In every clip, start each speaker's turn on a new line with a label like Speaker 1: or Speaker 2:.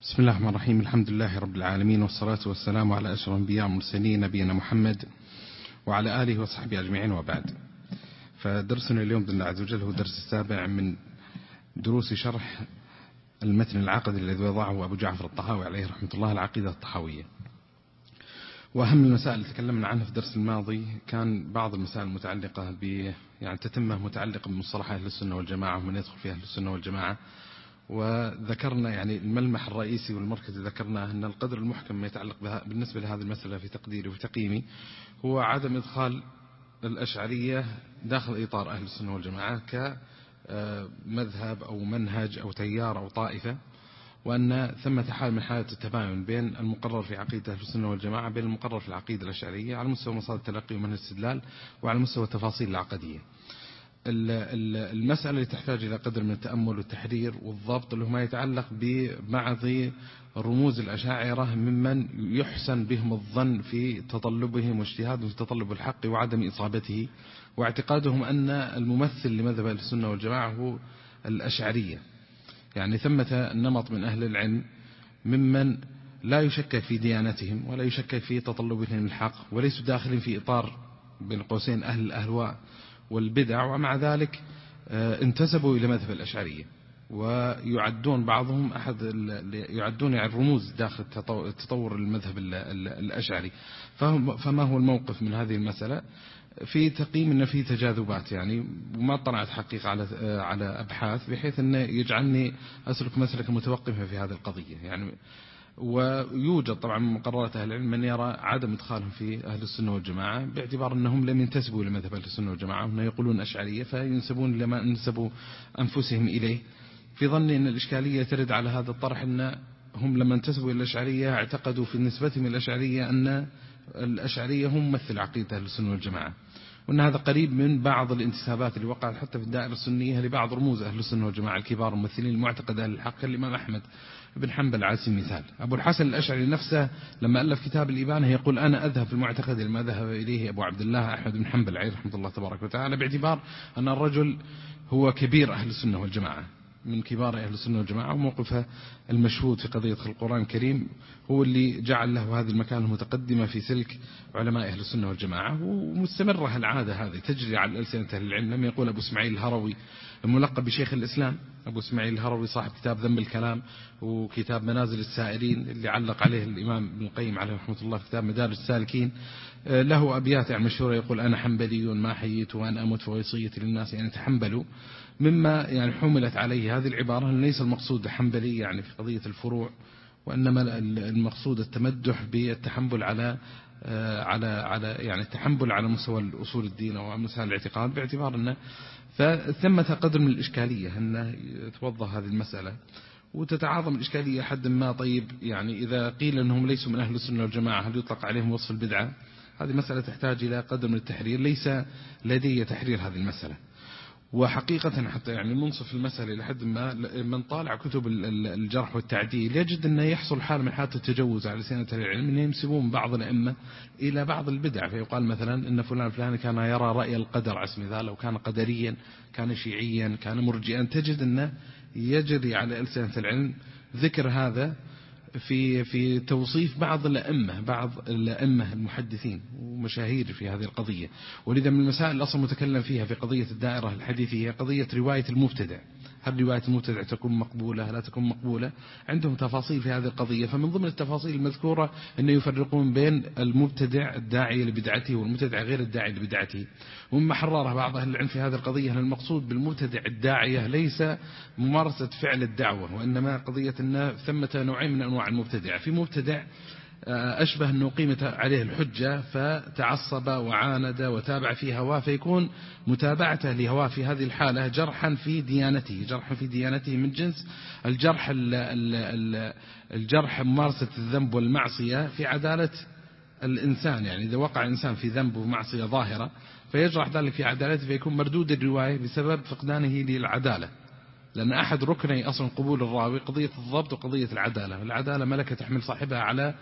Speaker 1: بسم الله الرحمن الرحيم. الحمد لله رب العالمين، والصلاة والسلام على أشرف الأنبياء والمرسلين نبينا محمد وعلى آله وصحبه أجمعين، وبعد. فدرسنا اليوم بإذن الله عز وجل هو درس السابع من دروس شرح المتن العقدي الذي وضعه أبو جعفر الطحاوي عليه رحمة الله، العقيدة الطحاوية. وأهم المسائل اللي تكلمنا عنها في الدرس الماضي كان بعض المسائل المتعلقة تتمة متعلقة بمصطلح أهل السنة والجماعة ومن يدخل في أهل السنة والجماعة. وذكرنا الملمح الرئيسي والمركزي ذكرناه أن القدر المحكم ما يتعلق بها بالنسبة لهذه المسألة في تقديري وفي تقييمي هو عدم إدخال الأشعرية داخل إطار أهل السنة والجماعة كمذهب أو منهج أو تيار أو طائفة، وأن ثمة حال من حالة التباين بين المقرر في عقيدة أهل السنة والجماعة بين المقرر في العقيدة الأشعرية على مستوى مصادر التلقي ومنهج الاستدلال وعلى مستوى التفاصيل العقدية. المسألة اللي تحتاج إلى قدر من التأمل والتحرير والضبط اللي هو ما يتعلق ببعض رموز الأشاعرة ممن يحسن بهم الظن في تطلبهم واجتهادهم في تطلب الحق وعدم إصابته، واعتقادهم أن الممثل لمذهب أهل السنة والجماعة هو الأشعرية. يعني ثمة نمط من أهل العلم ممن لا يشكك في ديانتهم ولا يشكك في تطلبهم الحق، وليسوا داخلين في إطار بين قوسين أهل الأهواء والبدع، ومع ذلك انتسبوا إلى مذهب الأشعرية، ويعدون بعضهم يعدون الرموز داخل تطور المذهب الأشعري. فما هو الموقف من هذه المسألة؟ في تقييم أن في تجاذبات، وما طلعت حقيقة على أبحاث بحيث أن يجعلني أسلك مسلكا متوقفا في هذه القضية. ويوجد طبعا من مقررات أهل العلم من يرى عدم إدخالهم في أهل السنة والجماعة باعتبار أنهم لم ينتسبوا لمذهب أهل السنة والجماعة، وهم يقولون أشعرية فينسبون لما انسبوا أنفسهم إليه، في ظني أن الإشكالية ترد على هذا الطرح أن هم لما انتسبوا إلى الأشعرية اعتقدوا في نسبتهم إلى الأشعرية أن الأشعرية هم مثل عقيدة أهل السنة والجماعة، وأن هذا قريب من بعض الانتسابات اللي وقعت حتى في الدائرة السنية لبعض رموز أهل السنة والجماعة الكبار الممثلين المعتقد أهل الحق كالإمام أحمد بن حنبل على سبيل المثال. أبو الحسن الأشعري نفسه لما ألف كتاب الإبانة يقول أنا أذهب في المعتقد لما ذهب إليه أبو عبد الله أحمد بن حنبل عليه رحمة الله تبارك وتعالى، باعتبار أن الرجل هو كبير أهل السنة والجماعة من كبار أهل السنة والجماعة، وموقفه المشهود في قضية خلق القرآن الكريم هو اللي جعل له هذه المكانة المتقدمة في سلك علماء أهل السنة والجماعة. ومستمرة العادة هذه تجري على ألسنة أهل العلم. لم يقول أبو إسماعيل الهروي الملقب بشيخ الإسلام، أبو إسماعيل الهروي صاحب كتاب ذم الكلام وكتاب منازل السائرين اللي علق عليه الإمام ابن القيم عليه رحمة الله في كتاب مدارج السالكين، له أبيات مشهورة يقول أنا حنبلي ما حييت وأنا أموت فوصيتي للناس تحنبلوا، مما حملت عليه هذه العبارة ليس المقصود حنبلي في قضية الفروع، وإنما المقصود التمدح بالتحنبل على التحنبل على مستوى الأصول الدين أو مستوى الاعتقاد، باعتبار أنه فثمة قدر من الإشكالية أنه توضح هذه المسألة وتتعاظم الإشكالية حد ما. طيب إذا قيل أنهم ليسوا من أهل السنة والجماعة هل يطلق عليهم وصف البدعة؟ هذه مسألة تحتاج إلى قدر من التحرير، ليس لدي تحرير هذه المسألة. وحقيقة حتى منصف المسألة لحد ما من طالع كتب الجرح والتعديل يجد أنه يحصل حال من حالة التجوز على سنة العلم أن ينسبون بعض الأئمة إلى بعض البدع، فيقال مثلا أن فلان كان يرى رأي القدر على سبيل المثال، أو كان قدريا، كان شيعيا، كان مرجئا. تجد أنه يجري على ألسنة العلم ذكر هذا في توصيف بعض الأئمة المحدثين ومشاهير في هذه القضية. ولذا من المسائل أصلا متكلم فيها في قضية الدائرة الحديثية هي قضية رواية المبتدع. هل رواية المبتدع تكون مقبولة لا تكون مقبولة؟ عندهم تفاصيل في هذه القضية. فمن ضمن التفاصيل المذكورة أن يفرقون بين المبتدع الداعي لبدعته والمبتدع غير الداعي لبدعته. ومما حررها بعض أهل العلم في هذه القضية أن المقصود بالمبتدع الداعية ليس ممارسة فعل الدعوة، وإنما قضية أن ثمة نوعين من أنواع المبتدع. في مبتدع أشبه أنه قيمت عليه الحجة فتعصب وعاند وتابع في هواه، فيكون متابعته لهواه في هذه الحالة جرحا في ديانته من جنس الجرح ممارسة الذنب والمعصية في عدالة الإنسان. إذا وقع إنسان في ذنب ومعصية ظاهرة فيجرح ذلك في عدالته، فيكون مردود الرواية بسبب فقدانه للعدالة، لأن أحد ركني أصلا قبول الراوي قضية الضبط وقضية العدالة ملكة تحمل صاحبها على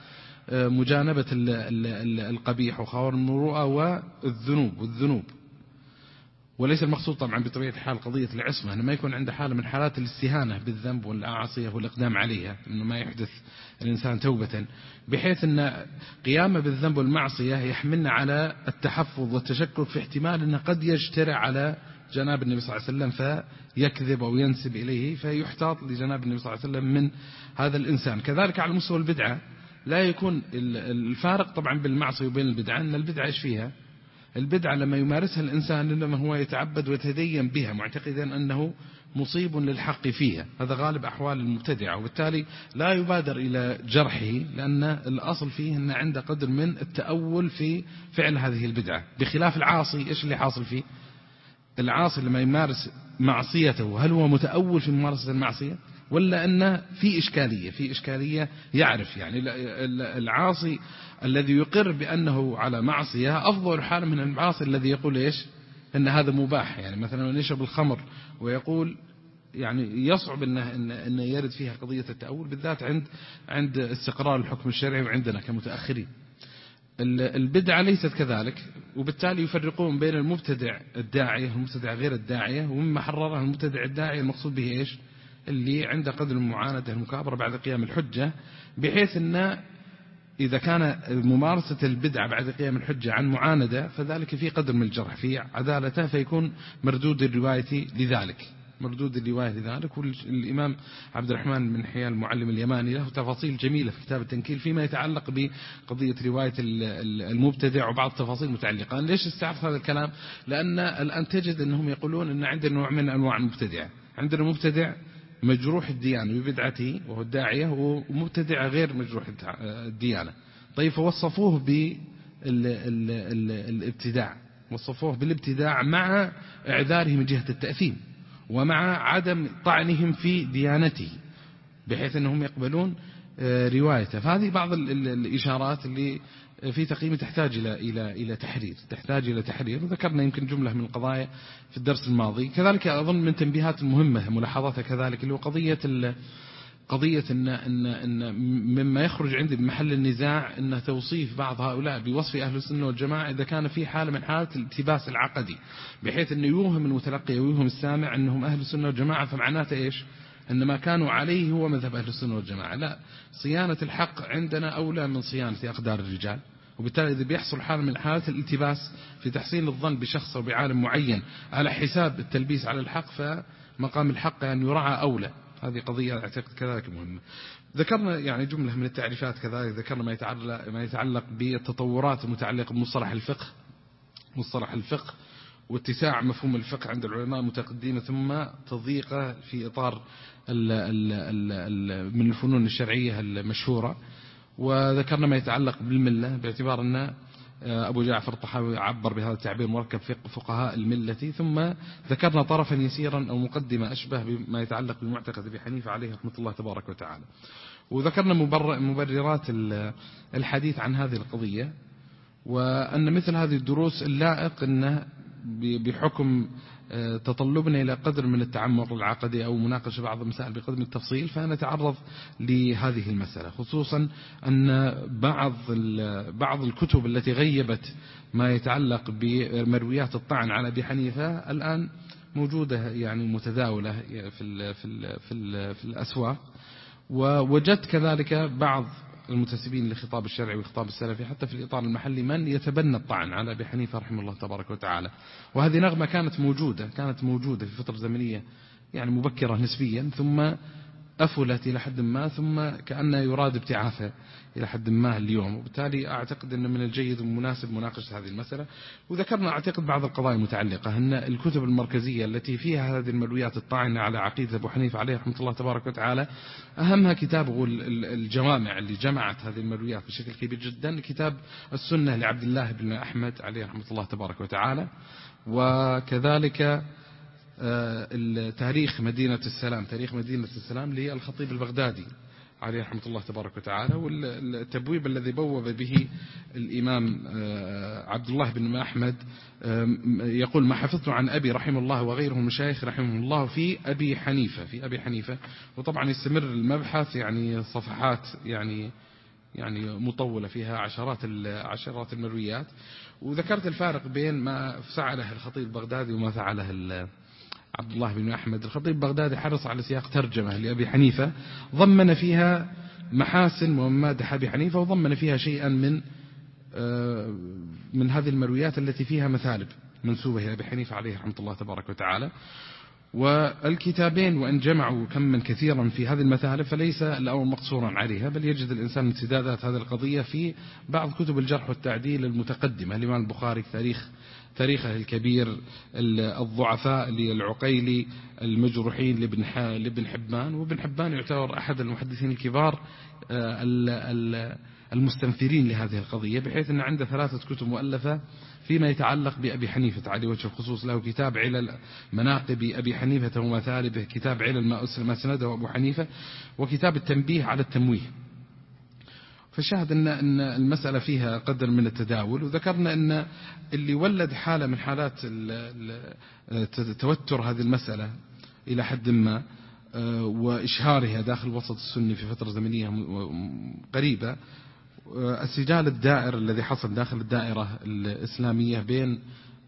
Speaker 1: وليس المقصود طبعا بطبيعة الحال قضية العصمة، أنه ما يكون عنده حالة من حالات الاستهانة بالذنب والعاصية والإقدام عليها، أنه ما يحدث الإنسان توبة، بحيث أن قيامه بالذنب والمعصية يحملنا على التحفظ والتشكك في احتمال أنه قد يجترع على جناب النبي صلى الله عليه وسلم فيكذب أو ينسب إليه، فيحتاط لجناب النبي صلى الله عليه وسلم من هذا الإنسان. كذلك على مستوى البدعة لا يكون الفارق طبعا بالمعصية وبين البدعة، أن البدعة إيش فيها؟ البدعة لما يمارسها الإنسان إنما هو يتعبد ويتدين بها معتقدا أنه مصيب للحق فيها، هذا غالب أحوال المبتدعة، وبالتالي لا يبادر إلى جرحه، لأن الأصل فيه أن عنده قدر من التأول في فعل هذه البدعة، بخلاف العاصي. إيش اللي حاصل فيه؟ العاصي لما يمارس معصيته هل هو متأول في ممارسة المعصية، ولا أنه في إشكالية يعرف؟ يعني العاصي الذي يقر بأنه على معصية أفضل حال من العاصي الذي يقول إيش؟ أن هذا مباح. يعني مثلا يشرب الخمر ويقول يعني يصعب أن يرد فيها قضية التأول، بالذات عند استقرار الحكم الشرعي وعندنا كمتأخرين. البدعة ليست كذلك، وبالتالي يفرقون بين المبتدع الداعية والمبتدع غير الداعية، ومما حرره المبتدع الداعية المقصود به إيش؟ اللي عنده قدر المعاندة المكابرة بعد قيام الحجة، بحيث أن إذا كان ممارسة البدعة بعد قيام الحجة عن معاندة فذلك في قدر من الجرح في عدالته، فيكون مردود الرواية لذلك. والإمام عبد الرحمن بن حيان المعلم اليماني له تفاصيل جميلة في كتاب التنكيل فيما يتعلق بقضية رواية المبتدع وبعض التفاصيل متعلقة. ليش استعرض هذا الكلام؟ لأن الآن تجد أنهم يقولون أن عندنا نوع من أنواع المبتدع، عندنا مبتدع مجروح الديانة ببدعته وهو الداعية، ومبتدع غير مجروح الديانة. طيب فوصفوه بالابتداع، وصفوه بالابتداع مع إعذاره من جهة التأثيم ومع عدم طعنهم في ديانته، بحيث أنهم يقبلون روايته. فهذه بعض الإشارات اللي في تقييم تحتاج إلى تحرير، وذكرنا يمكن جملة من القضايا في الدرس الماضي. كذلك أظن من تنبيهات المهمة ملاحظتها كذلك اللي هو قضية إن مما يخرج عندي بمحل النزاع إن توصيف بعض هؤلاء بوصف أهل السنة والجماعة إذا كان في حالة من حالات الالتباس العقدي، بحيث أنه يوهم المتلقي ويوهم السامع أنهم أهل السنة والجماعة، فمعناته إيش؟ أن ما كانوا عليه هو مذهب أهل السنة والجماعة. لا، صيانة الحق عندنا أولى من صيانة أقدار الرجال، وبالتالي إذا بيحصل حال من حالات الالتباس في تحسين الظن بشخص أو بعالم معين على حساب التلبيس على الحق، فمقام الحق أن يراعى أولى. هذه قضية أعتقد كذلك مهمة. ذكرنا يعني جملة من التعريفات، كذلك ذكرنا ما يتعلق بالتطورات المتعلقة بمصطلح الفقه واتساع مفهوم الفقه عند العلماء المتقدمين، ثم تضييقه في إطار من الفنون الشرعية المشهورة. وذكرنا ما يتعلق بالملة باعتبار أن أبو جعفر الطحاوي عبر بهذا التعبير مركب فقهاء الملة، ثم ذكرنا طرفا يسيرا أو مقدمة أشبه بما يتعلق بالمعتقد أبي حنيفة عليه رحمة الله تبارك وتعالى. وذكرنا مبررات الحديث عن هذه القضية، وأن مثل هذه الدروس اللائق أنه بحكم تطلبنا إلى قدر من التعمق العقدي أو مناقشة بعض المسائل بقدر من التفصيل، فنتعرض لهذه المسألة، خصوصا أن بعض الكتب التي غيبت ما يتعلق بمرويات الطعن على أبي حنيفة الآن موجودة يعني متداولة في الأسواق. ووجدت كذلك بعض المنتسبين للخطاب الشرعي والخطاب السلفي حتى في الإطار المحلي من يتبنى الطعن على أبي حنيفة رحمه الله تبارك وتعالى. وهذه نغمة كانت موجودة في فترة زمنية يعني مبكرة نسبيا، ثم أفلت إلى حد ما، ثم كأنه يراد ابتعاثها إلى حد ما اليوم. وبالتالي أعتقد أن من الجيد والمناسب مناقشة هذه المسألة. وذكرنا أعتقد بعض القضايا المتعلقة أن الكتب المركزية التي فيها هذه المرويات الطاعنة على عقيدة أبو حنيفة عليه رحمة الله تبارك وتعالى، أهمها كتابه الجوامع اللي جمعت هذه المرويات بشكل كبير جدا، كتاب السنة لعبد الله بن أحمد عليه رحمة الله تبارك وتعالى، وكذلك تاريخ مدينة السلام للخطيب البغدادي عليه رحمة الله تبارك وتعالى، والتبويب الذي بوب به الإمام عبد الله بن أحمد يقول: ما حفظت عن أبي رحمه الله وغيره من مشايخ رحمه الله في أبي حنيفة. وطبعا يستمر المبحث يعني صفحات يعني يعني مطولة فيها عشرات المرويات. وذكرت الفارق بين ما فعله الخطيب البغدادي وما فعله عبد الله بن أحمد. الخطيب البغدادي حرص على سياق ترجمة لأبي حنيفة ضمن فيها محاسن وممادح أبي حنيفة، وضمن فيها شيئا من هذه المرويات التي فيها مثالب منسوبة إلى أبي حنيفة عليه رحمة الله تبارك وتعالى. والكتابين وأن جمعوا كما كثيرا في هذه المثالب فليس الأمر مقصورا عليها، بل يجد الإنسان امتدادات هذه القضية في بعض كتب الجرح والتعديل المتقدمة. الإمام البخاري تاريخه الكبير، الضعفاء للعقيلي، المجروحين لابن حبان، وابن حبان يعتبر أحد المحدثين الكبار المستنفرين لهذه القضية، بحيث أن عنده 3 كتب مؤلفة فيما يتعلق بأبي حنيفة على وجه الخصوص. له كتاب علل مناقب أبي حنيفة ومثالبه، كتاب علل ما سنده أبو حنيفة، وكتاب التنبيه على التمويه. فشاهد أن المسألة فيها قدر من التداول. وذكرنا أن اللي ولد حالة من حالات توتر هذه المسألة إلى حد ما وإشهارها داخل الوسط السني في فترة زمنية قريبة، السجال الدائر الذي حصل داخل الدائرة الإسلامية بين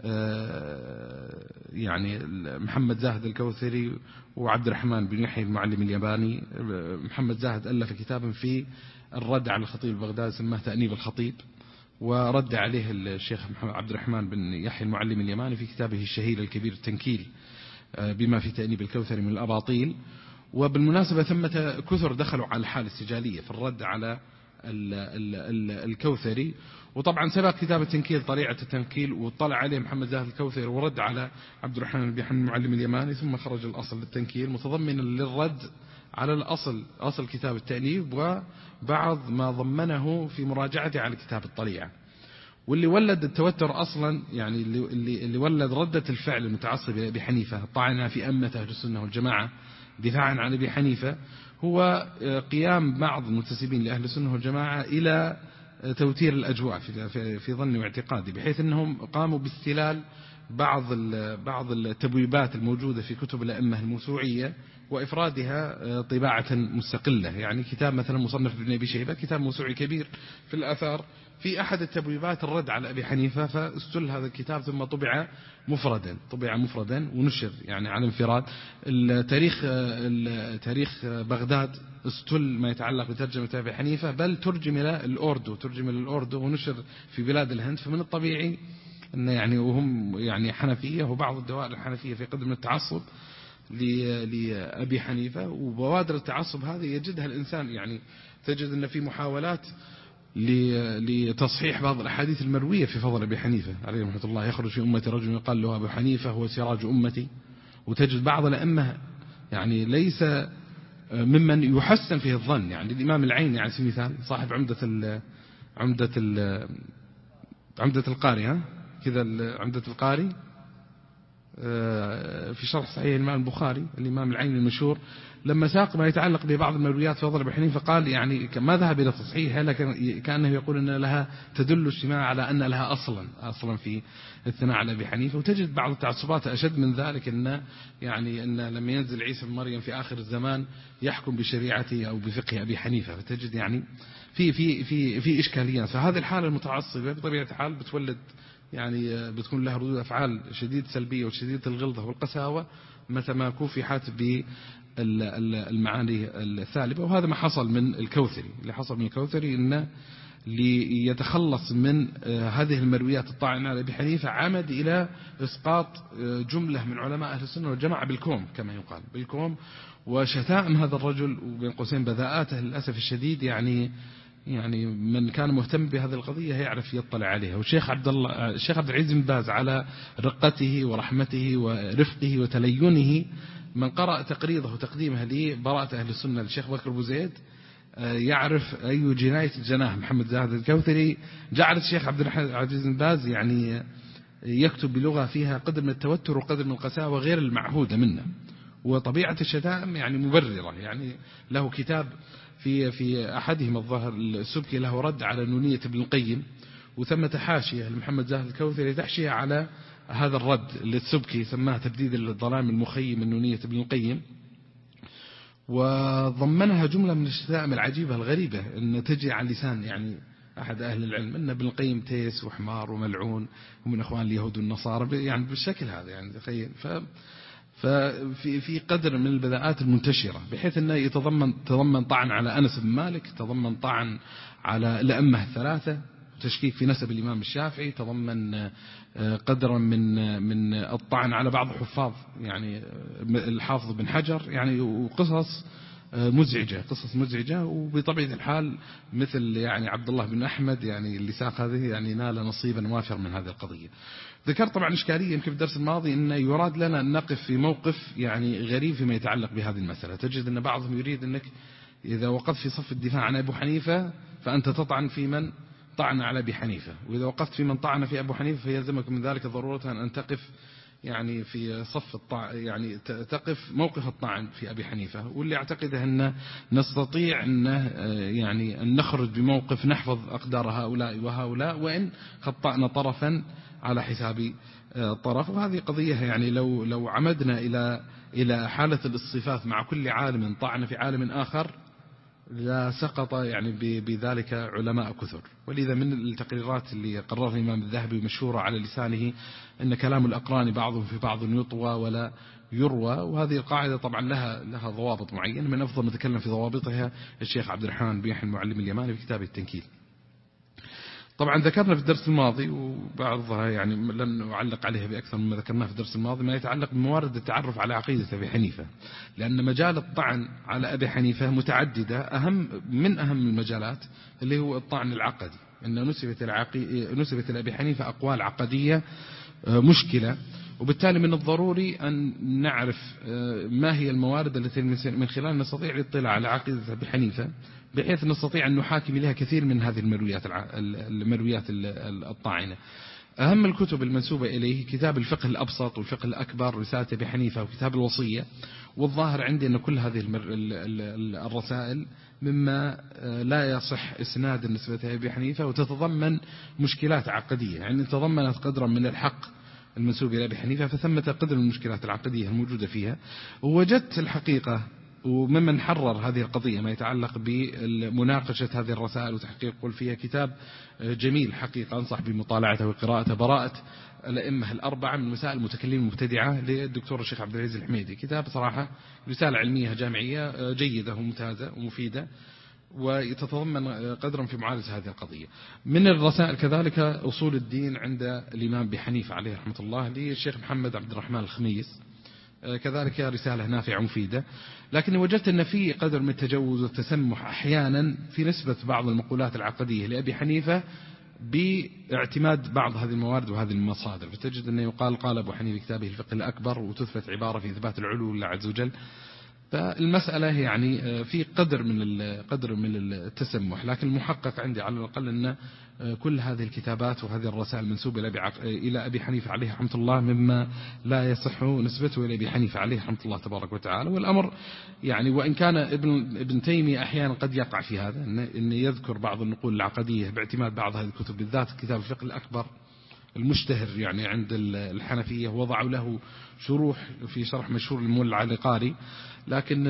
Speaker 1: يعني محمد زاهد الكوثري وعبد الرحمن بن يحيى المعلم الياباني. محمد زاهد ألف كتابا في الرد على الخطيب البغدادي سماه تأنيب الخطيب، ورد عليه الشيخ عبد الرحمن بن يحيى المعلم اليماني في كتابه الشهير الكبير التنكيل بما في تأنيب الكوثري من الأباطيل. وبالمناسبة ثمة كثر دخلوا على الحالة السجالية في الرد على الكوثري. وطبعا سبق كتاب التنكيل طليعة التنكيل واطلع عليه محمد زاهد الكوثري ورد على عبد الرحمن بن يحيى المعلم اليماني، ثم خرج الأصل للتنكيل متضمنا للرد على أصل كتاب التأنيب وبعض ما ضمنه في مراجعته على كتاب الطليعة. واللي ولد التوتر أصلا يعني اللي ولد ردة الفعل المتعصبة لأبي حنيفة طعنا في أمة أهل السنة والجماعة دفاعا عن أبي حنيفة هو قيام بعض المنتسبين لأهل السنة والجماعة إلى توتير الأجواء في ظني واعتقادي، بحيث أنهم قاموا باستلال بعض التبويبات الموجودة في كتب الأئمة الموسوعية وإفرادها طباعة مستقلة. يعني كتاب مثلا مصنف ابن أبي شيبة كتاب موسوعي كبير في الآثار، في أحد التبويبات الرد على أبي حنيفة، فاستل هذا الكتاب ثم طبع مفردا ونشر يعني على انفراد. تاريخ بغداد استل ما يتعلق بترجمة أبي حنيفة، بل ترجم للأوردو ونشر في بلاد الهند. فمن الطبيعي أن يعني وهم يعني حنفية وبعض الدوائر الحنفية في قدم التعصب لأبي حنيفة، وبوادر التعصب هذه يجدها الإنسان. يعني تجد أن في محاولات لتصحيح بعض الأحاديث المروية في فضل أبي حنيفة عليه رحمة الله. يخرج في أمة رجل يقال له أبو حنيفة هو سراج أمتي. وتجد بعض الأئمة يعني ليس ممن يحسن فيه الظن، يعني الإمام العيني على سبيل المثال صاحب عمدة القاري كذا عمدة القاري في شرح صحيح الإمام البخاري، الإمام العيني المشهور لما ساق ما يتعلق ببعض المرويات في فضل أبي حنيفة قال يعني ما ذهب إلى تصحيحها، لكن كأنه يقول أن لها تدل اجتماع على أن لها أصلا في الثناء على أبي حنيفة. وتجد بعض التعصبات أشد من ذلك، أن لما ينزل عيسى بن مريم في آخر الزمان يحكم بشريعته أو بفقه أبي حنيفة، فتجد يعني في إشكاليات. فهذه الحالة المتعصبة بطبيعة الحال بتولد يعني بتكون لها ردود أفعال شديدة سلبية وشديدة الغلظة والقساوة متى ما كوفحت بالمعاني الثالبة. وهذا ما حصل من الكوثري إنه ليتخلص من هذه المرويات الطاعنة على أبي حنيفة عمد إلى إسقاط جملة من علماء أهل السنة والجماعة بالكوم كما يقال بالكوم، وشتائم هذا الرجل وبين قوسين بذاءاته للأسف الشديد. يعني من كان مهتم بهذه القضية يعرف يطلع عليها. والشيخ عبد العزيز بن باز على رقته ورحمته ورفقه وتلينه، من قرأ تقريضه وتقديمه لبراءة أهل السنة للشيخ بكر أبو زيد يعرف أي جناية جناه محمد زاهد الكوثري. جعل الشيخ عبد العزيز بن باز يعني يكتب بلغة فيها قدر من التوتر وقدر من القساوة غير المعهودة منه، وطبيعة الشتائم يعني مبررة. يعني له كتاب في أحدهم الظاهر السبكي له رد على نونية ابن القيم، وثمة حاشية لمحمد زاهد الكوثري تحشية على هذا الرد للسبكي سماه تبديد الظلام المخيم من نونية ابن القيم. وضمنها جملة من الشتائم العجيبة الغريبة أن تجي على لسان يعني أحد أهل العلم أن ابن القيم تيس وحمار وملعون ومن أخوان اليهود والنصارى يعني بالشكل هذا يعني تخيل. ففي قدر من البذاءات المنتشرة بحيث أنه تضمن طعن على أنس بن مالك، تضمن طعن على الأئمة الثلاثة، تشكيك في نسب الإمام الشافعي، تضمن قدرا من الطعن على بعض الحفاظ يعني الحافظ بن حجر يعني، وقصص مزعجة، قصص مزعجة. وبطبيعة الحال مثل يعني عبد الله بن أحمد يعني اللي ساق هذه يعني نال نصيبا وافر من هذه القضية. ذكرت طبعا إشكالية يمكن في الدرس الماضي أن يراد لنا أن نقف في موقف يعني غريب فيما يتعلق بهذه المسألة. تجد أن بعضهم يريد أنك إذا وقفت في صف الدفاع عن أبو حنيفة فأنت تطعن في من طعن على أبي حنيفة، وإذا وقفت في من طعن في أبو حنيفة فيلزمك من ذلك ضرورة أن تقف يعني في صف يعني تقف موقف الطعن في أبي حنيفة. واللي أعتقده أن نستطيع أن يعني أن نخرج بموقف نحفظ أقدار هؤلاء وهؤلاء وإن خطأنا طرفا على حساب طرف. وهذه قضية يعني لو عمدنا إلى حالة الاصطفاف مع كل عالم طعن في عالم آخر لا سقط يعني بذلك علماء كثر. ولذا من التقريرات اللي قررها الإمام الذهبي مشهورة على لسانه أن كلام الأقران بعضهم في بعض يطوى ولا يروى. وهذه القاعدة طبعا لها ضوابط معينة، من أفضل ما تكلم في ضوابطها الشيخ عبد الرحمن بن يحيى المعلم اليماني في كتابه التنكيل. طبعا ذكرنا في الدرس الماضي وبعضها يعني لن أعلق عليها بأكثر مما ذكرناه في الدرس الماضي ما يتعلق بموارد التعرف على عقيدة أبي حنيفة، لأن مجال الطعن على أبي حنيفة متعددة. من أهم المجالات اللي هو الطعن العقدي، أن نسبت لأبي حنيفة أقوال عقدية مشكلة، وبالتالي من الضروري أن نعرف ما هي الموارد التي من خلالها نستطيع الاطلاع على عقيدة أبي حنيفة بحيث نستطيع أن نحاكم إليها كثير من هذه المرويات الطاعنة. أهم الكتب المنسوبة إليه كتاب الفقه الأبسط والفقه الأكبر رسالة أبي حنيفة وكتاب الوصية. والظاهر عندي أن كل هذه الرسائل مما لا يصح إسناد النسبة لأبي حنيفة وتتضمن مشكلات عقدية، يعني تضمنت قدرا من الحق المنسوب إلى أبي حنيفة فثمة قدر من المشكلات العقدية الموجودة فيها. ووجدت الحقيقة وممن حرر هذه القضية ما يتعلق بمناقشة هذه الرسائل وتحقيق قول فيها كتاب جميل حقيقة أنصح بمطالعته وقراءته، براءة الأئمة الأربعة من مسائل المتكلمين المبتدعة للدكتور الشيخ عبد العزيز الحميدي. كتاب صراحة رسالة علمية جامعية جيدة وممتازة ومفيدة وتتضمن قدرا في معالجة هذه القضية. من الرسائل كذلك أصول الدين عند الإمام أبي حنيفة عليه رحمة الله للشيخ محمد عبد الرحمن الخميس، كذلك رسالة نافعة ومفيدة. لكن وجدت أن في قدر من التجوز والتسمح أحيانا في نسبة بعض المقولات العقدية لأبي حنيفة باعتماد بعض هذه الموارد وهذه المصادر. فتجد أنه يقال قال أبو حنيفة كتابه الفقه الأكبر وتثبت عبارة في إثبات العلو لله عز وجل. فالمسألة يعني في قدر من التسمح، لكن المحقق عندي على الأقل أن كل هذه الكتابات وهذه الرسائل منسوبة إلى أبي حنيفة عليه رحمة الله مما لا يصح نسبته إلى أبي حنيفة عليه رحمة الله تبارك وتعالى. والأمر يعني وإن كان ابن تيمية أحيانا قد يقع في هذا أن يذكر بعض النقول العقدية باعتماد بعض هذه الكتب بالذات كتاب الفقه الأكبر المشتهر يعني عند الحنفية، وضعوا له شروح في شرح مشهور للمولى العقاري. لكن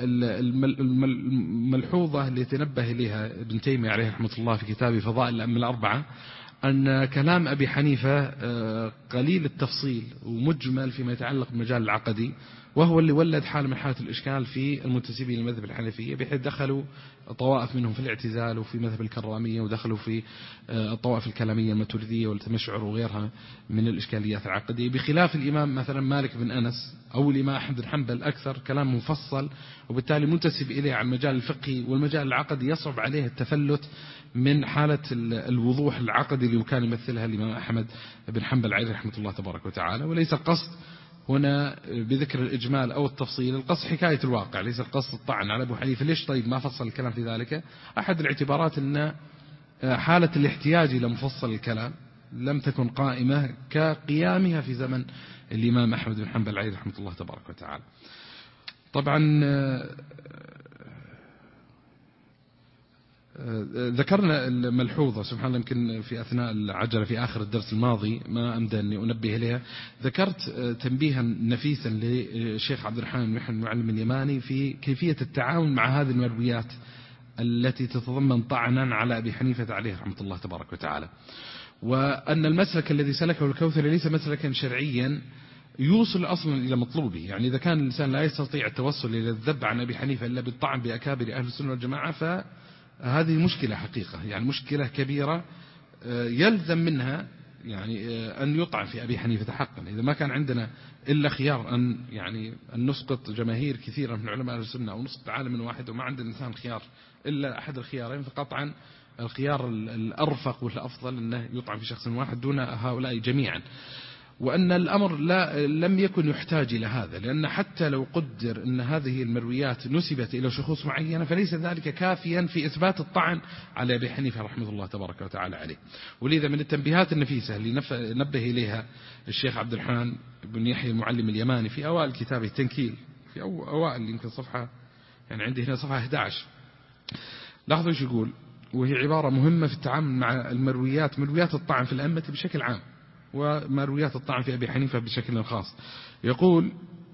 Speaker 1: الملحوظة اللي تنبه إليها ابن تيمية عليه رحمة الله في كتابه فضائل الأئمة الأربعة أن كلام أبي حنيفة قليل التفصيل ومجمل فيما يتعلق بالمجال العقدي، وهو اللي ولد حال من حالة الإشكال في المنتسبين للمذهب الحنفية، بحيث دخلوا طوائف منهم في الاعتزال وفي مذهب الكرامية، ودخلوا في الطوائف الكلامية الماتريدية والتمشعر وغيرها من الإشكاليات العقدية، بخلاف الإمام مثلا مالك بن أنس أو الإمام أحمد بن حنبل أكثر كلام مفصل، وبالتالي منتسب إليه عن المجال الفقهي والمجال العقدي يصعب عليه التفلت من حالة الوضوح العقدي اللي كان يمثلها الإمام أحمد بن حنبل عليه رحمة الله تبارك وتعالى. وليس القصد هنا بذكر الإجمال أو التفصيل، القصد حكاية الواقع، ليس القصد الطعن على أبو حنيفة. ليش طيب ما فصل الكلام في ذلك؟ أحد الاعتبارات أن حالة الاحتياج إلى مفصل الكلام لم تكن قائمة كقيامها في زمن الإمام أحمد بن حنبل عليه رحمة الله تبارك وتعالى. طبعا ذكرنا الملحوظة سبحان الله، يمكن في أثناء العجلة في آخر الدرس الماضي ما أمدى أني أنبه إليها. ذكرت تنبيها نفيسا للشيخ عبد الرحمن المعلم اليماني في كيفية التعامل مع هذه المرويات التي تتضمن طعنا على أبي حنيفة عليه رحمة الله تبارك وتعالى، وأن المسلك الذي سلكه الكوثري ليس مسلكا شرعيا يوصل أصلا إلى مطلوبه. يعني إذا كان الإنسان لا يستطيع التوصل إلى الذب عن أبي حنيفة إلا بالطعن بأكابر أهل السنة والجماعة، فهذه مشكلة حقيقة، يعني مشكلة كبيرة يلزم منها يعني أن يطعن في أبي حنيفة حقا. إذا ما كان عندنا إلا خيار أن يعني أن نسقط جماهير كثيرة من علماء أهل السنة أو نسقط عالم واحد، وما عند الإنسان خيار إلا أحد الخيارين، فقطعا الخيار الأرفق والأفضل أنه يطعن في شخص واحد دون هؤلاء جميعا. وأن الأمر لم يكن يحتاج إلى هذا، لأن حتى لو قدر أن هذه المرويات نسبت إلى شخوص معينة فليس ذلك كافيا في إثبات الطعن على أبي حنيفة رحمه الله تبارك وتعالى عليه. ولذا من التنبيهات النفيسة اللي نبه إليها الشيخ عبد الرحمن بن يحيى المعلم اليماني في أوائل كتابه التنكيل، في أوائل يمكن صفحة، يعني عندي هنا صفحة 11، لاحظوا ايش يقول، وهي عبارة مهمة في التعامل مع المرويات، مرويات الطعن في الأئمة بشكل عام ومرويات الطعن في أبي حنيفة بشكل خاص. يقول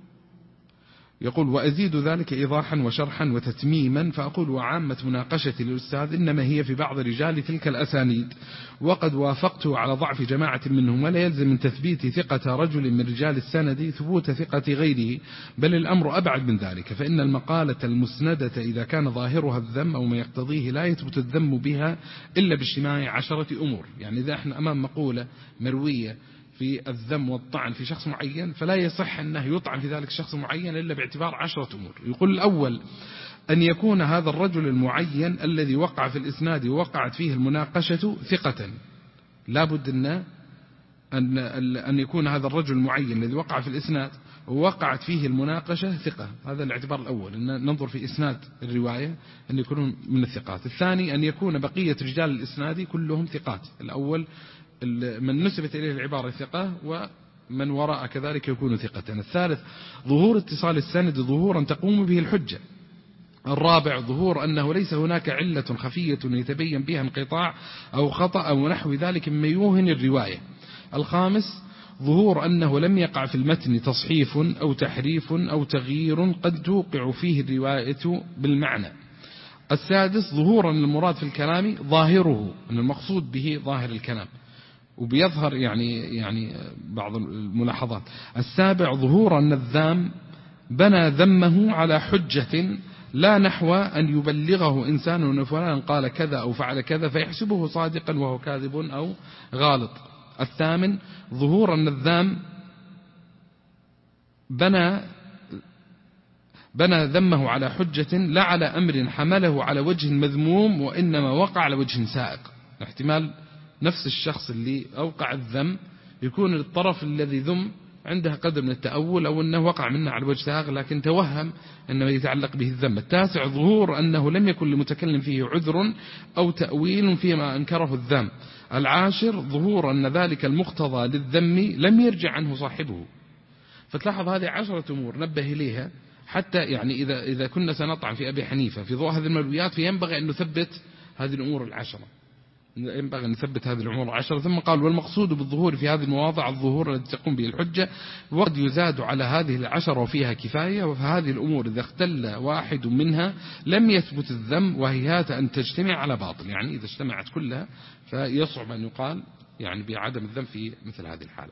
Speaker 1: وأزيد ذلك إيضاحا وشرحا وتتميما، فأقول وعامة مناقشتي للأستاذ إنما هي في بعض رجال تلك الأسانيد، وقد وافقته على ضعف جماعة منهم، ولا يلزم من تثبيت ثقة رجل من رجال السند ثبوت ثقة غيره، بل الأمر أبعد من ذلك، فإن المقالة المسندة إذا كان ظاهرها الذم أو ما يقتضيه لا يثبت الذم بها إلا باجتماع 10 أمور. يعني إذا احنا أمام مقولة مروية في الذم والطعن في شخص معين فلا يصح أنه يطعن في ذلك الشخص المعين إلا باعتبار 10 أمور. يقول الأول أن يكون هذا الرجل المعين الذي وقع في الإسناد ووقعت فيه المناقشة ثقة، لا بد أن يكون هذا الرجل المعين الذي وقع في الإسناد ووقعت فيه المناقشة ثقة، هذا الاعتبار الأول، أن ننظر في إسناد الرواية أن يكونوا من الثقات. الثاني أن يكون بقية رجال الإسناد كلهم ثقات، الأول من نسبت إليه العبارة ثقة ومن وراء كذلك يكون ثقة. الثالث ظهور اتصال السند ظهورا تقوم به الحجة. الرابع ظهور أنه ليس هناك علة خفية يتبين بها انقطاع أو خطأ أو نحو ذلك مما يوهن الرواية. الخامس ظهور أنه لم يقع في المتن تصحيف أو تحريف أو تغيير قد توقع فيه الرواية بالمعنى. السادس ظهور أن المراد في الكلام ظاهره، أن المقصود به ظاهر الكلام، وبيظهر يعني بعض الملاحظات. السابع ظهور أن الذام بنى ذمه على حجة لا نحو أن يبلغه إنسان أن فلان قال كذا أو فعل كذا فيحسبه صادقا وهو كاذب أو غالط. الثامن ظهور أن الذام بنى ذمه على حجة لا على أمر حمله على وجه مذموم وإنما وقع على وجه سائق. احتمال نفس الشخص اللي أوقع الذم يكون الطرف الذي ذم عنده قدر من التأول أو أنه وقع منه على وجه سائق لكن توهم أنه يتعلق به الذم. التاسع ظهور أنه لم يكن لمتكلم فيه عذر أو تأويل فيما أنكره الذم. العاشر ظهور أن ذلك المقتضى للذم لم يرجع عنه صاحبه. فتلاحظ هذه 10 أمور نبه إليها، حتى يعني إذا كنا سنطعن في أبي حنيفة في ضوء هذه المرويات فينبغي أن نثبت هذه الأمور 10، ينبغي أن نثبت هذه الأمور 10. ثم قال والمقصود بالظهور في هذه المواضع الظهور التي تقوم به الحجة، وقد يزاد على هذه 10 وفيها كفاية. وفهذه الأمور إذا اختل واحد منها لم يثبت الذم وهيهات أن تجتمع على باطل، يعني إذا اجتمعت كلها فيصعب أن يقال يعني بعدم الذم في مثل هذه الحالة.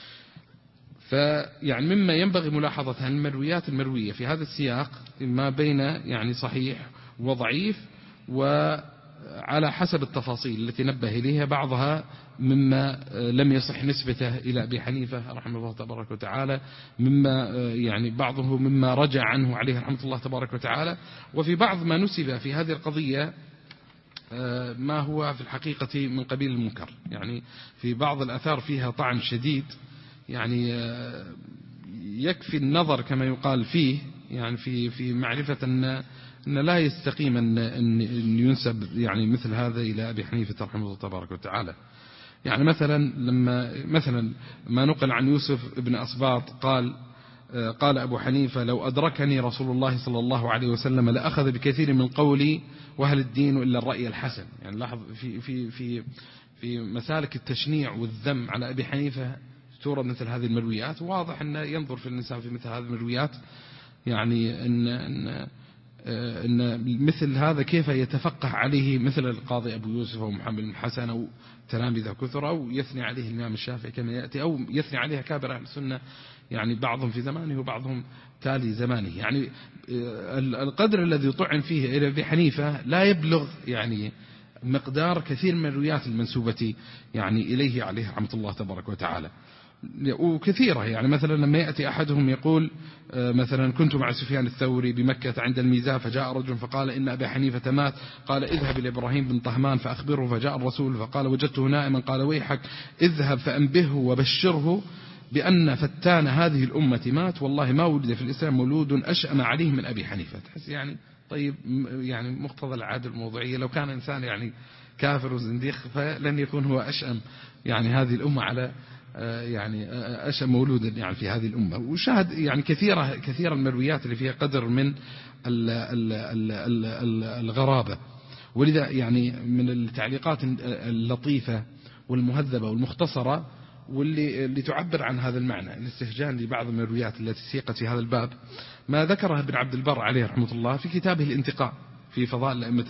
Speaker 1: فيعني مما ينبغي ملاحظة أن المرويات المروية في هذا السياق ما بين يعني صحيح وضعيف وعلى حسب التفاصيل التي نبه إليها، بعضها مما لم يصح نسبته إلى أبي حنيفة رحمه الله تبارك وتعالى، مما يعني بعضه مما رجع عنه عليه رحمة الله تبارك وتعالى. وفي بعض ما نسب في هذه القضية ما هو في الحقيقة من قبيل المنكر، يعني في بعض الآثار فيها طعن شديد، يعني يكفي النظر كما يقال فيه، يعني في معرفة أن لا يستقيم أن ينسب يعني مثل هذا إلى أبي حنيفة رحمه الله تبارك وتعالى. يعني مثلا ما نقل عن يوسف بن أصباط قال قال أبو حنيفة: لو أدركني رسول الله صلى الله عليه وسلم لأخذ بكثير من قولي وهل الدين إلا الرأي الحسن. يعني لاحظ في مسالك التشنيع والذم على أبي حنيفة تورد مثل هذه المرويات، واضح أن ينظر في الإنسان في مثل هذه المرويات يعني أن مثل هذا كيف يتفقه عليه مثل القاضي أبو يوسف أو محمد بن حسن أو تلاميذ كثر، أو يثني عليه الإمام الشافعي كما يأتي، أو يثني عليه كابر أهل السنة، يعني بعضهم في زمانه وبعضهم تالي زمانه. يعني القدر الذي طعن فيه إلى أبي حنيفة لا يبلغ يعني مقدار كثير من الروايات المنسوبة يعني إليه عليه رحمة الله تبارك وتعالى، وكثيرة. يعني مثلا لما يأتي أحدهم يقول مثلا: كنت مع سفيان الثوري بمكة عند الميزان فجاء رجل فقال: إن أبا حنيفة مات. قال: اذهب إلى إبراهيم بن طهمان فأخبره. فجاء الرسول فقال: وجدته نائما. قال: ويحك، اذهب فأنبهه وبشره بأن فتان هذه الأمة مات، والله ما ولد في الإسلام مولود أشأم عليه من أبي حنيفة. تحس يعني طيب يعني مقتضى العادة الموضوعية، لو كان إنسان يعني كافر وزنديق فلن يكون هو أشأم يعني هذه الأمة على يعني أشأم مولود يعني في هذه الأمة. وشاهد يعني كثيرة المرويات اللي فيها قدر من الغرابة. ولذا يعني من التعليقات اللطيفة والمهذبة والمختصرة واللي تعبر عن هذا المعنى الاستهجان لبعض المرويات التي سيقت في هذا الباب ما ذكرها ابن عبد البر عليه رحمة الله في كتابه الانتقاء في فضائل الأئمة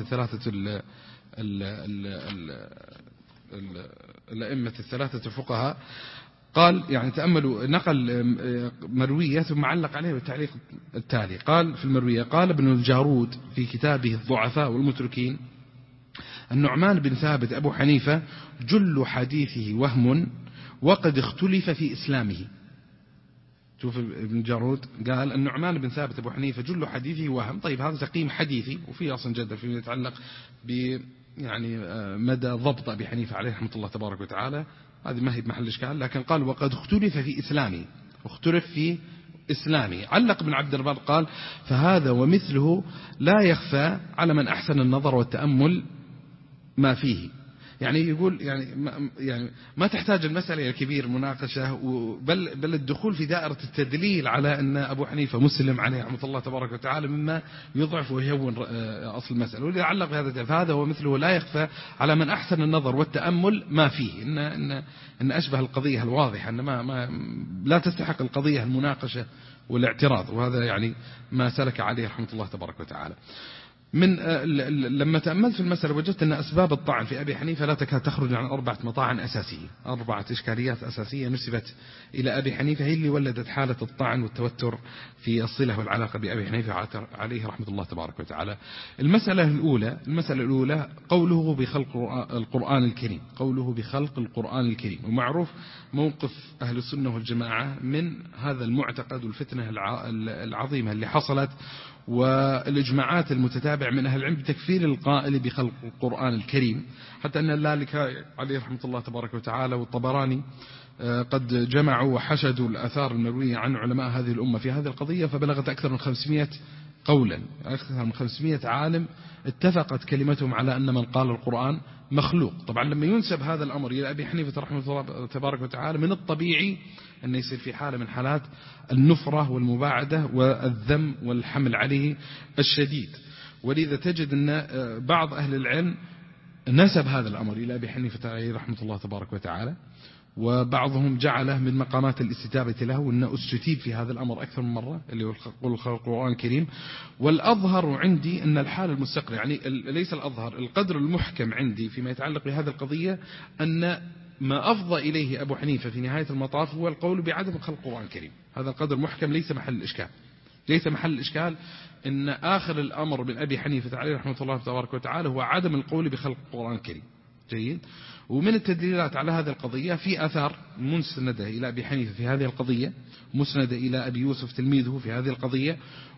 Speaker 1: الثلاثة الفقهاء. قال يعني تأملوا، نقل مروية ثم علق عليه بالتعليق التالي. قال في المروية: قال ابن الجارود في كتابه الضعفاء والمتركين: النعمان بن ثابت أبو حنيفة جل حديثه وهم وقد اختلف في إسلامه. شوف ابن جارود قال: النعمان بن ثابت أبو حنيفة جل حديثه وهم. طيب هذا تقييم حديثي وفي أصلا جدل فيما يتعلق ب يعني مدى ضبط أبي حنيفة عليه رحمة الله تبارك وتعالى، هذه ما هي بمحل إشكال. لكن قال: وقد اختلف في إسلامه، واختلف في إسلامه. علق ابن عبد البر قال: فهذا ومثله لا يخفى على من أحسن النظر والتأمل ما فيه. يعني يقول يعني ما تحتاج المسألة إلى كبير مناقشة، بل الدخول في دائرة التدليل على أن أبو حنيفة مسلم عليه رحمة الله تبارك وتعالى مما يضعف ويهون أصل المسألة. ولعلق بهذا فهذا ومثله لا يخفى على من أحسن النظر والتأمل ما فيه، إن أشبه القضية الواضحة، أن ما لا تستحق القضية المناقشة والاعتراض، وهذا يعني ما سلك عليه رحمة الله تبارك وتعالى. لما تأملت في المسألة وجدت أن أسباب الطعن في أبي حنيفة لا تكاد تخرج عن 4 مطاعن أساسية، 4 إشكاليات أساسية نسبت إلى أبي حنيفة هي اللي ولدت حالة الطعن والتوتر في الصلة والعلاقة بأبي حنيفة عليه رحمة الله تبارك وتعالى. المسألة الأولى قوله بخلق القرآن الكريم، قوله بخلق القرآن الكريم. ومعروف موقف أهل السنة والجماعة من هذا المعتقد والفتنة العظيمة اللي حصلت والإجماعات المتتابع من أهل العلم بتكفير القائل بخلق القرآن الكريم، حتى أن اللالكائي عليه رحمة الله تبارك وتعالى والطبراني قد جمعوا وحشدوا الآثار المروية عن علماء هذه الأمة في هذه القضية، فبلغت أكثر من 500 قولا، أكثر من 500 عالم اتفقت كلمتهم على أن من قال القرآن مخلوق. طبعا لما ينسب هذا الأمر إلى أبي حنيفة رحمه الله تبارك وتعالى من الطبيعي أن يصير في حالة من حالات النفرة والمباعدة والذم والحمل عليه الشديد. ولذا تجد أن بعض أهل العلم نسب هذا الأمر إلى أبي حنيفة رحمه الله تبارك وتعالى، وبعضهم جعله من مقامات الاستتابة له، وأنه استتيب في هذا الأمر أكثر من مرة اللي هو القرآن الكريم. والأظهر عندي أن الحالة المستقرة، يعني ليس الأظهر، القدر المحكم عندي فيما يتعلق بهذه القضية أن ما أفضى إليه أبو حنيفة في نهاية المطاف هو القول بعدم خلق القرآن الكريم. هذا القدر محكم، ليس محل الإشكال، ليس محل الإشكال أن آخر الأمر من أبي حنيفة عليه رحمة الله تبارك وتعالى هو عدم القول بخلق القرآن الكريم. جيد. ومن التدليلات على هذه القضية في آثار مسندة إلى أبي حنيفة في هذه القضية، مسندة إلى أبي يوسف تلميذه في هذه القضية.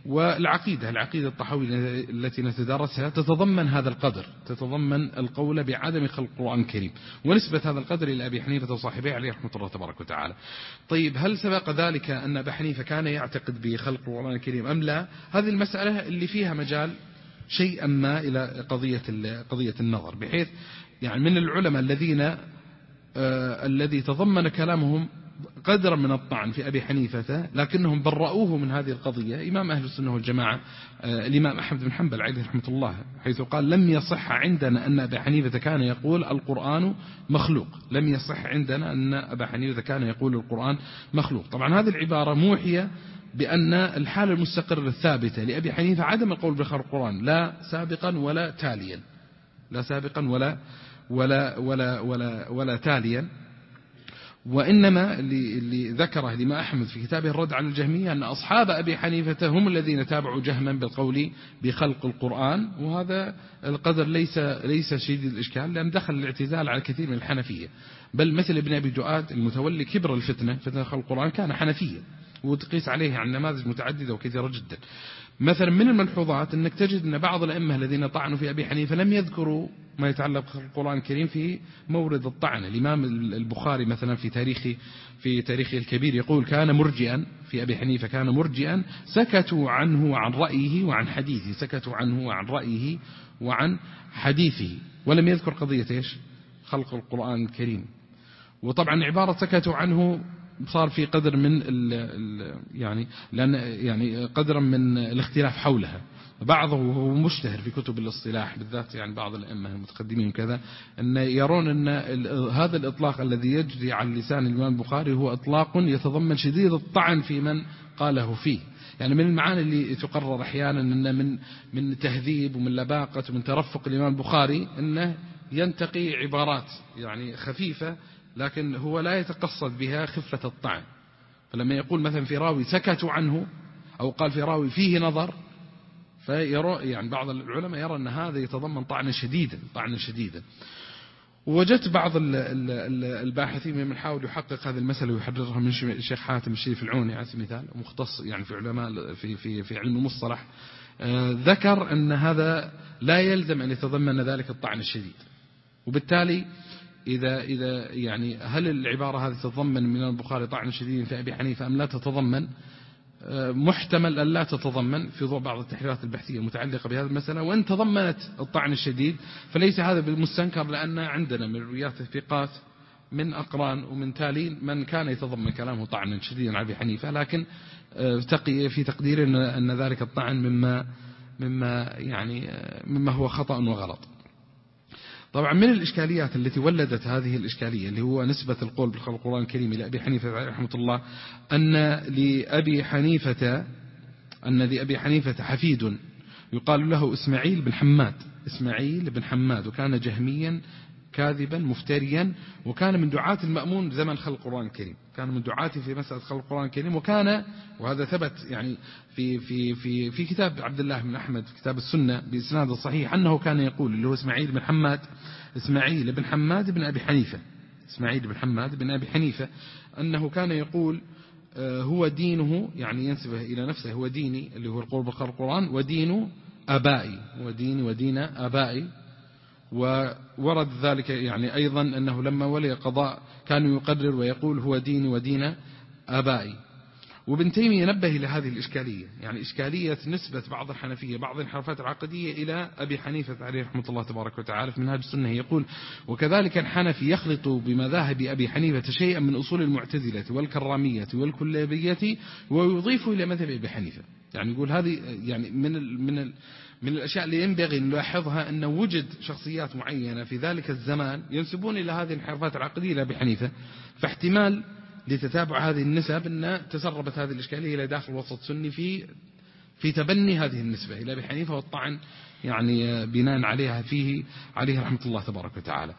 Speaker 1: والعقيدة الطحاوية التي نتدارسها تتضمن هذا القدر، تتضمن القول بعدم خلق القرآن الكريم ونسبة هذا القدر إلى أبي حنيفة وصاحبه عليه رحمة الله تبارك وتعالى. طيب هل سبق ذلك أن أبا حنيفة كان يعتقد بخلق القرآن الكريم أم لا؟ هذه المسألة اللي فيها مجال شيئا ما إلى قضية النظر، بحيث يعني من العلماء الذي تضمن كلامهم قدرا من الطعن في أبي حنيفة، لكنهم برؤوه من هذه القضية. إمام أهل السنة والجماعة الإمام أحمد بن حنبل عليه رحمة الله، حيث قال لم يصح عندنا أن أبا حنيفة كان يقول القرآن مخلوق، لم يصح عندنا أن أبا حنيفة كان يقول القرآن مخلوق. طبعا هذه العبارة موحية بأن الحالة المستقرة الثابتة لأبي حنيفة عدم القول بخلق القرآن، لا سابقا ولا تاليا، لا سابقا ولا تاليا. وإنما اللي ذكره الإمام أحمد في كتابه الرد على الجهمية أن أصحاب أبي حنيفة هم الذين تابعوا جهما بالقول بخلق القرآن، وهذا القدر ليس شديد الإشكال، لأن دخل الاعتزال على كثير من الحنفية. بل مثل ابن أبي دؤاد المتولي كبر الفتنة، فتنة خلق القرآن، كان حنفيا، وتقيس عليه عن نماذج متعددة وكثيرة جدا. مثلا من الملحوظات أنك تجد أن بعض الأئمة الذين طعنوا في أبي حنيفة لم يذكروا ما يتعلق بالقرآن الكريم في مورد الطعن. الإمام البخاري مثلا في تاريخه الكبير يقول كان مرجئا في أبي حنيفة، كان مرجئا، سكتوا عنه وعن رأيه وعن حديثه، سكتوا عنه وعن رأيه وعن حديثه، ولم يذكر قضية إيش؟ خلق القرآن الكريم. وطبعا عبارة سكتوا عنه صار في قدر من يعني قدرا من الاختلاف حولها. بعضه هو مشتهر في كتب الاصطلاح بالذات، يعني بعض الأئمة المتقدمين وكذا، أن يرون أن هذا الإطلاق الذي يجري على لسان الإمام البخاري هو إطلاق يتضمن شديد الطعن في من قاله فيه. يعني من المعاني اللي تقرر أحيانا أن من تهذيب ومن لباقة ومن ترفق الإمام البخاري أنه ينتقي عبارات يعني خفيفة، لكن هو لا يتقصد بها خفة الطعن. فلما يقول مثلا في راوي سكتوا عنه، أو قال في راوي فيه نظر، فيرى يعني بعض العلماء يرى أن هذا يتضمن طعنا شديدا. ووجدت بعض الباحثين من حاول يحقق هذه المسألة ويحررها من الشيخ حاتم الشريف العوني على سبيل المثال، مختص يعني في علماء في علم المصطلح، ذكر أن هذا لا يلزم أن يتضمن ذلك الطعن الشديد. وبالتالي إذا يعني هل العبارة هذه تتضمن من البخاري طعن شديد في أبي حنيفة أم لا تتضمن؟ محتمل أن لا تتضمن في ضوء بعض التحريرات البحثية المتعلقة بهذه المسألة. وإن تضمنت الطعن الشديد فليس هذا بالمستنكر، لأن عندنا من روايات الثقات من أقران ومن تالين من كان يتضمن كلامه طعنا شديدا على أبي حنيفة، لكن في تقدير أن ذلك الطعن مما هو خطأ وغلط. طبعا من الإشكاليات التي ولدت هذه الإشكالية اللي هو نسبة القول بالخلق القرآن الكريم إلى أبي حنيفة رحمه الله، أن لأبي حنيفة حفيد يقال له إسماعيل بن حماد، وكان جهميا كاذبا مفتريا، وكان من دعاة المأمون زمن خلق القرآن الكريم، كان من دعاته في مسألة خلق القرآن الكريم. وكان وهذا ثبت يعني في كتاب عبد الله بن أحمد في كتاب السنة بإسناد الصحيح أنه كان يقول اللي هو إسماعيل بن حماد بن أبي حنيفة أنه كان يقول هو دينه، يعني ينسبه إلى نفسه، هو ديني اللي هو القول بخلق القرآن، ودين آبائي، وديني ودين آبائي. وورد ذلك يعني أيضا أنه لما ولي قضاء كان يقرر ويقول هو ديني ودين آبائي. وابن تيمية نبه إلى هذه الإشكالية، يعني إشكالية نسبة بعض الحنفية بعض الانحرافات العقدية إلى أبي حنيفة عليه رحمة الله تبارك وتعالى في منهاج السنة. يقول وكذلك الحنفي يخلط بمذاهب أبي حنيفة شيئا من أصول المعتزلة والكرامية والكلابية ويضيف إلى مذهب أبي حنيفة. يعني يقول هذه يعني من الأشياء اللي ينبغي أن نلاحظها أن وجد شخصيات معينة في ذلك الزمان ينسبون إلى هذه الانحرافات العقدية إلى أبي حنيفة، فاحتمال لتتابع هذه النسب أن تسربت هذه الإشكالية إلى داخل الوسط السني في تبني هذه النسبة إلى أبي حنيفة والطعن يعني بناء عليه رحمة الله تبارك وتعالى.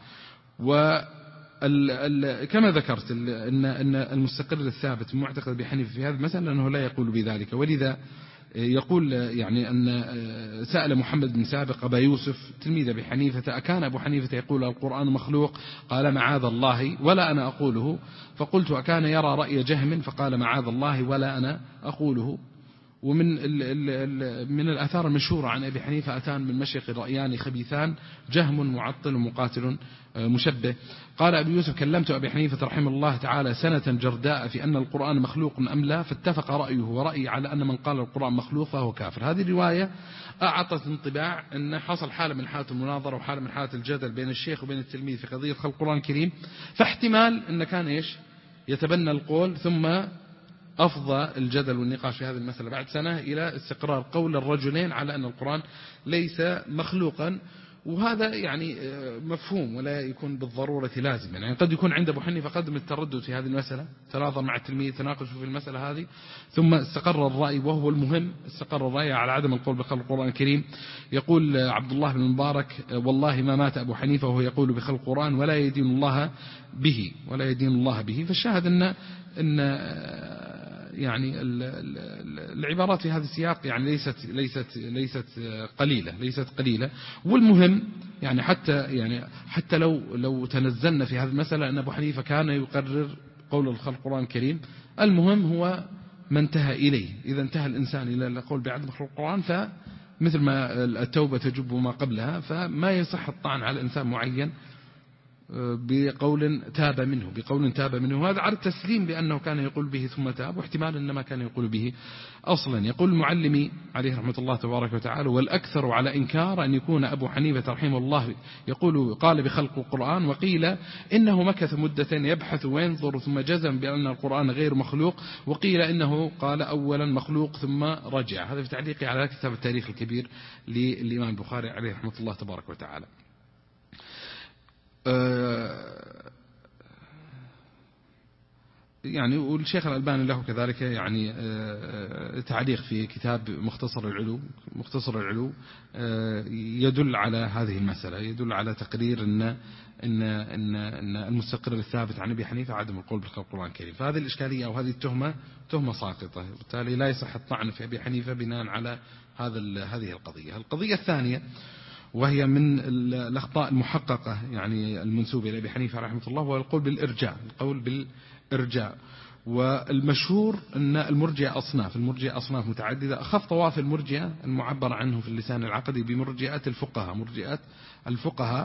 Speaker 1: كما ذكرت أن المستقر الثابت معتقد أبي حنيفة في هذه المسألة أنه لا يقول بذلك. ولذا يقول يعني أن سأل محمد بن سابق أبا يوسف تلميذ أبي حنيفة أكان أبو حنيفة يقول القرآن مخلوق؟ قال معاذ الله ولا أنا أقوله. فقلت أكان يرى رأي جهم؟ فقال معاذ الله ولا أنا أقوله. ومن من الآثار المشهورة عن أبي حنيفة أتان من مشيق رأيان خبيثان، جهم معطل ومقاتل مشبه. قال أبي يوسف كلمت أبي حنيفة رحمه الله تعالى سنة جرداء في أن القرآن مخلوق أم لا، فاتفق رأيه ورأيي على أن من قال القرآن مخلوق فهو كافر. هذه الرواية أعطت انطباع أن حصل حالة من حالة المناظرة وحالة من حالة الجدل بين الشيخ وبين التلميذ في قضية خلق القرآن الكريم، فاحتمال أن كان يتبنى القول ثم أفضى الجدل والنقاش في هذه المسألة بعد سنة إلى استقرار قول الرجلين على أن القرآن ليس مخلوقا. وهذا يعني مفهوم ولا يكون بالضرورة لازم. يعني قد يكون عند أبو حنيفة قدم التردد في هذه المسألة، تناظر مع التلميذ، تناقشوا في المسألة هذه، ثم استقر الرأي، وهو المهم، استقر الرأي على عدم القول بخلق القرآن الكريم. يقول عبد الله بن المبارك: والله ما مات أبو حنيفة وهو يقول بخلق القرآن ولا يدين الله به، ولا يدين الله به. فالشاهد أن يعني العبارات في هذا السياق يعني ليست قليلة. والمهم يعني حتى لو تنزلنا في هذه المسألة أن أبو حنيفة كان يقرر قول الخلق القرآن الكريم، المهم هو ما انتهى إليه. إذا انتهى الإنسان إلى القول بعدم خلق القرآن، فمثل ما التوبة تجب ما قبلها، فما يصح الطعن على إنسان معين بقول تاب منه، هذا على التسليم بأنه كان يقول به ثم تاب، واحتمال أن ما كان يقول به أصلا. يقول المعلمي عليه رحمة الله تبارك وتعالى: والأكثر على إنكار أن يكون أبو حنيفة رحمه الله قال بخلق القرآن، وقيل إنه مكث مدة يبحث وينظر ثم جزم بأن القرآن غير مخلوق، وقيل إنه قال أولا مخلوق ثم رجع. هذا في تعليقي على كتاب التاريخ الكبير للإمام البخاري عليه رحمة الله تبارك وتعالى. يعني والشيخ الألباني له كذلك يعني تعليق في كتاب مختصر العلو يدل على هذه المسألة، يدل على تقرير أن المستقر الثابت عن أبي حنيفة عدم القول بخلق القرآن الكريم. فهذه الإشكالية أو هذه التهمة تهمة ساقطة، بالتالي لا يصح الطعن في أبي حنيفة بناء على هذه القضية. القضية الثانية، وهي من الأخطاء المحققة يعني المنسوبة إلى أبي حنيفة رحمه الله، هو القول بالإرجاء. والمشهور أن المرجئة أصناف متعددة. أخف طواف المرجئة المعبر عنه في اللسان العقدي بمرجئات الفقهاء،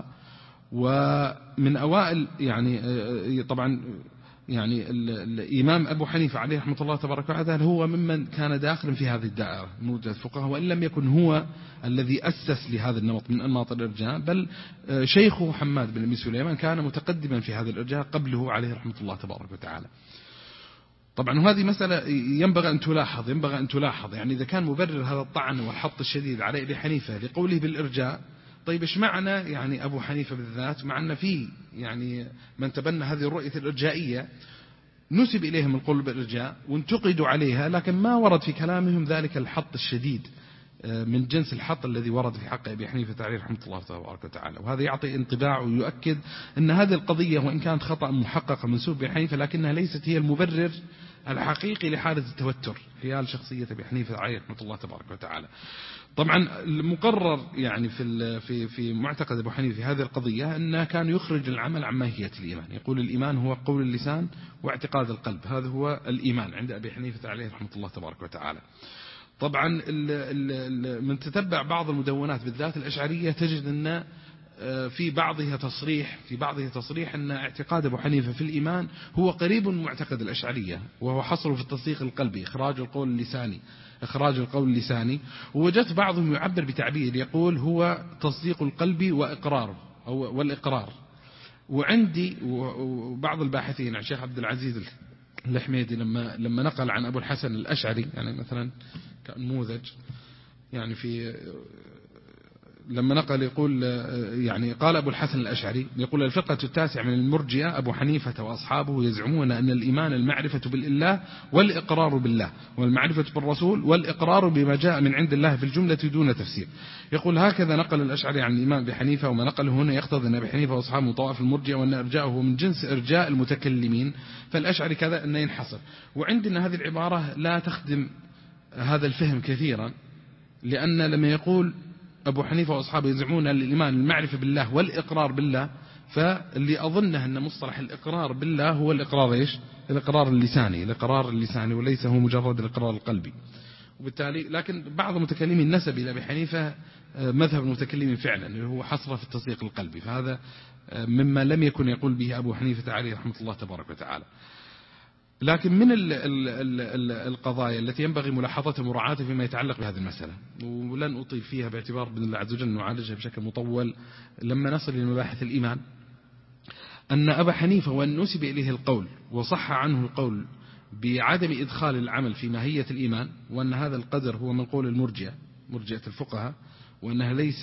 Speaker 1: ومن أوائل يعني طبعا يعني الإمام أبو حنيفة عليه رحمة الله تبارك وتعالى هو ممن كان داخلا في هذه الدائرة مرجئة الفقهاء، وإن لم يكن هو الذي أسس لهذا النمط من أنماط الإرجاء، بل شيخه حماد بن أبي سليمان كان متقدما في هذا الإرجاء قبله عليه رحمة الله تبارك وتعالى. طبعا وهذه مسألة ينبغي أن تلاحظ يعني إذا كان مبرر هذا الطعن والحط الشديد على أبي حنيفة لقوله بالإرجاء، طيب إيش معنى يعني أبو حنيفة بالذات، مع أن فيه يعني من تبنى هذه الرؤية الإرجائية نسب إليهم القول بالإرجاء وانتقدوا عليها، لكن ما ورد في كلامهم ذلك الحط الشديد من جنس الحط الذي ورد في حق أبي حنيفة عليه رحمة الله تبارك وتعالى. وهذا يعطي انطباع ويؤكد أن هذه القضية وإن كانت خطأ محقق منسوب أبي حنيفة، لكنها ليست هي المبرر الحقيقي لحالة التوتر حيال شخصية أبي حنيفة عليه رحمة الله تبارك وتعالى. طبعا المقرر يعني في معتقد أبو حنيفة في هذه القضية أنه كان يخرج العمل عن ماهية الإيمان. يقول الإيمان هو قول اللسان واعتقاد القلب، هذا هو الإيمان عند أبي حنيفة عليه رحمة الله تبارك وتعالى. طبعا من تتبع بعض المدونات بالذات الأشعرية تجد أن في بعضها تصريح أن اعتقاد أبو حنيفة في الإيمان هو قريب من معتقد الأشعرية، وهو حصره في التصديق القلبي، إخراج القول اللساني. ووجدت بعضهم يعبر بتعبير يقول هو تصديق القلب والإقرار. وعندي وبعض الباحثين عن الشيخ عبد العزيز الحميدي لما نقل عن أبو الحسن الأشعري يعني مثلا كنموذج، يعني لما نقل يقول يعني قال أبو الحسن الأشعري يقول: الفرقة التاسعة من المرجئة أبو حنيفة وأصحابه يزعمون أن الإيمان المعرفة بالله والإقرار بالله، والمعرفة بالرسول والإقرار بما جاء من عند الله في الجملة دون تفسير. يقول هكذا نقل الأشعري عن الإمام أبي حنيفة، وما نقله هنا يقتضي أن أبي حنيفة وأصحابه طوائف المرجئة وأن إرجاءه من جنس إرجاء المتكلمين، فالأشعري كذا أن ينحصر. وعندنا هذه العبارة لا تخدم هذا الفهم كثيرا، لأن لما يقول أبو حنيفة وأصحابه يزعمون الإيمان المعرفة بالله والإقرار بالله، فاللي أظنه أن مصطلح الإقرار بالله هو الإقرار اللساني وليس هو مجرد الإقرار القلبي. وبالتالي لكن بعض المتكلمين نسب إلى أبي حنيفة مذهب المتكلمين فعلا اللي هو حصره في التصديق القلبي، فهذا مما لم يكن يقول به أبو حنيفة عليه رحمة الله تبارك وتعالى. لكن من القضايا التي ينبغي ملاحظتها ومراعاتها فيما يتعلق بهذه المسألة، ولن أطيل فيها باعتبار بإذن الله عز وجل نعالجها بشكل مطول لما نصل إلى مباحث الإيمان. أن أبا حنيفة وأن نسب إليه القول وصح عنه القول بعدم إدخال العمل في ماهية الإيمان، وأن هذا القدر هو من قول مرجئة الفقهاء، وأنها ليس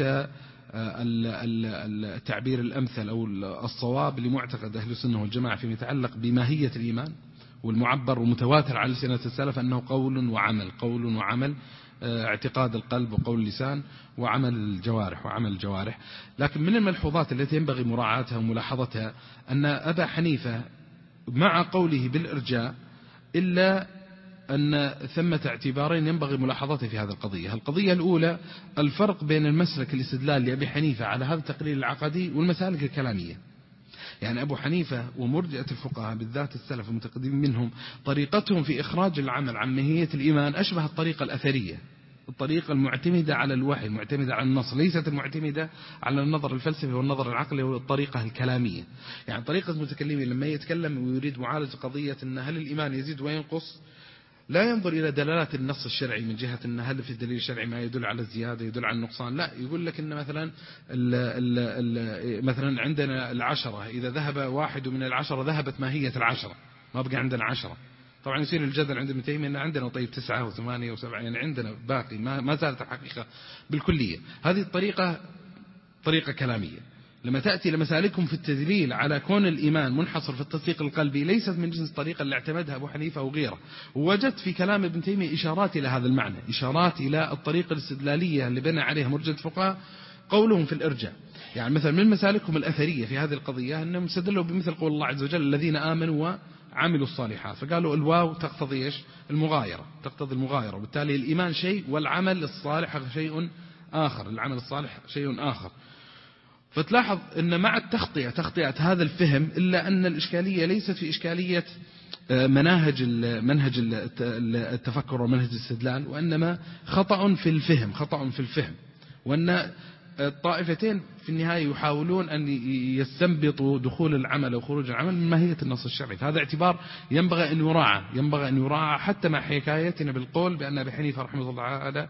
Speaker 1: التعبير الأمثل أو الصواب لمعتقد أهل السنة والجماعة فيما يتعلق بماهية الإيمان، والمعبر ومتواتر على لسنة السلف أنه قول وعمل، اعتقاد القلب وقول اللسان وعمل الجوارح. لكن من الملحوظات التي ينبغي مراعاتها وملاحظتها أن أبا حنيفة مع قوله بالإرجاء إلا أن ثمة اعتبارين ينبغي ملاحظته في هذه القضية. القضية الأولى الفرق بين المسلك الاستدلال لأبي حنيفة على هذا التقرير العقدي والمسالك الكلامية. يعني أبو حنيفة ومرجئة الفقهاء بالذات السلف المتقدمين منهم طريقتهم في إخراج العمل عن ماهية الإيمان أشبه الطريقة الأثرية، الطريقة المعتمدة على الوحي، المعتمدة على النص، ليست المعتمدة على النظر الفلسفي والنظر العقلي والطريقة الكلامية. يعني طريقة المتكلمين لما يتكلم ويريد معالجة قضية أن هل الإيمان يزيد وينقص لا ينظر إلى دلالات النص الشرعي من جهة أن هل في الدليل الشرعي ما يدل على الزيادة يدل على النقصان، لا، يقول لك أن مثلا عندنا 10 إذا ذهب 1 من 10 ذهبت ماهية 10، ما بقى عندنا 10. طبعا يصير الجدل عند ابن تيمية أن عندنا طيب 9 و8 و7، يعني عندنا باقي ما زالت الحقيقة بالكلية. هذه الطريقة طريقة كلامية. لما تأتي لمسالكهم في التدليل على كون الإيمان منحصر في التصديق القلبي ليست من جنس الطريقة اللي اعتمدها أبو حنيفة أو غيره. ووجدت في كلام ابن تيمية إشارات إلى هذا المعنى، إشارات إلى الطريقة الاستدلالية اللي بنى عليها مرجئة الفقهاء قولهم في الإرجاء. يعني مثلا من مسالكهم الأثرية في هذه القضية أنهم استدلوا بمثل قول الله عز وجل الذين آمنوا وعملوا الصالحات، فقالوا الواو تقتضي إيش؟ المغايرة، تقتضي المغايرة، وبالتالي الإيمان شيء والعمل الصالح شيء آخر، العمل الصالح شيء آخر. فتلاحظ أن مع تخطئة هذا الفهم إلا أن الإشكالية ليست في إشكالية منهج التفكر ومنهج الاستدلال، وإنما خطأ في الفهم، وأن الطائفتين في النهاية يحاولون أن يستنبطوا دخول العمل أو خروج العمل من ماهية النص الشرعي. هذا اعتبار ينبغي أن يراعى حتى مع حكايتنا بالقول بأن أبي حنيفة رحمه الله تعالى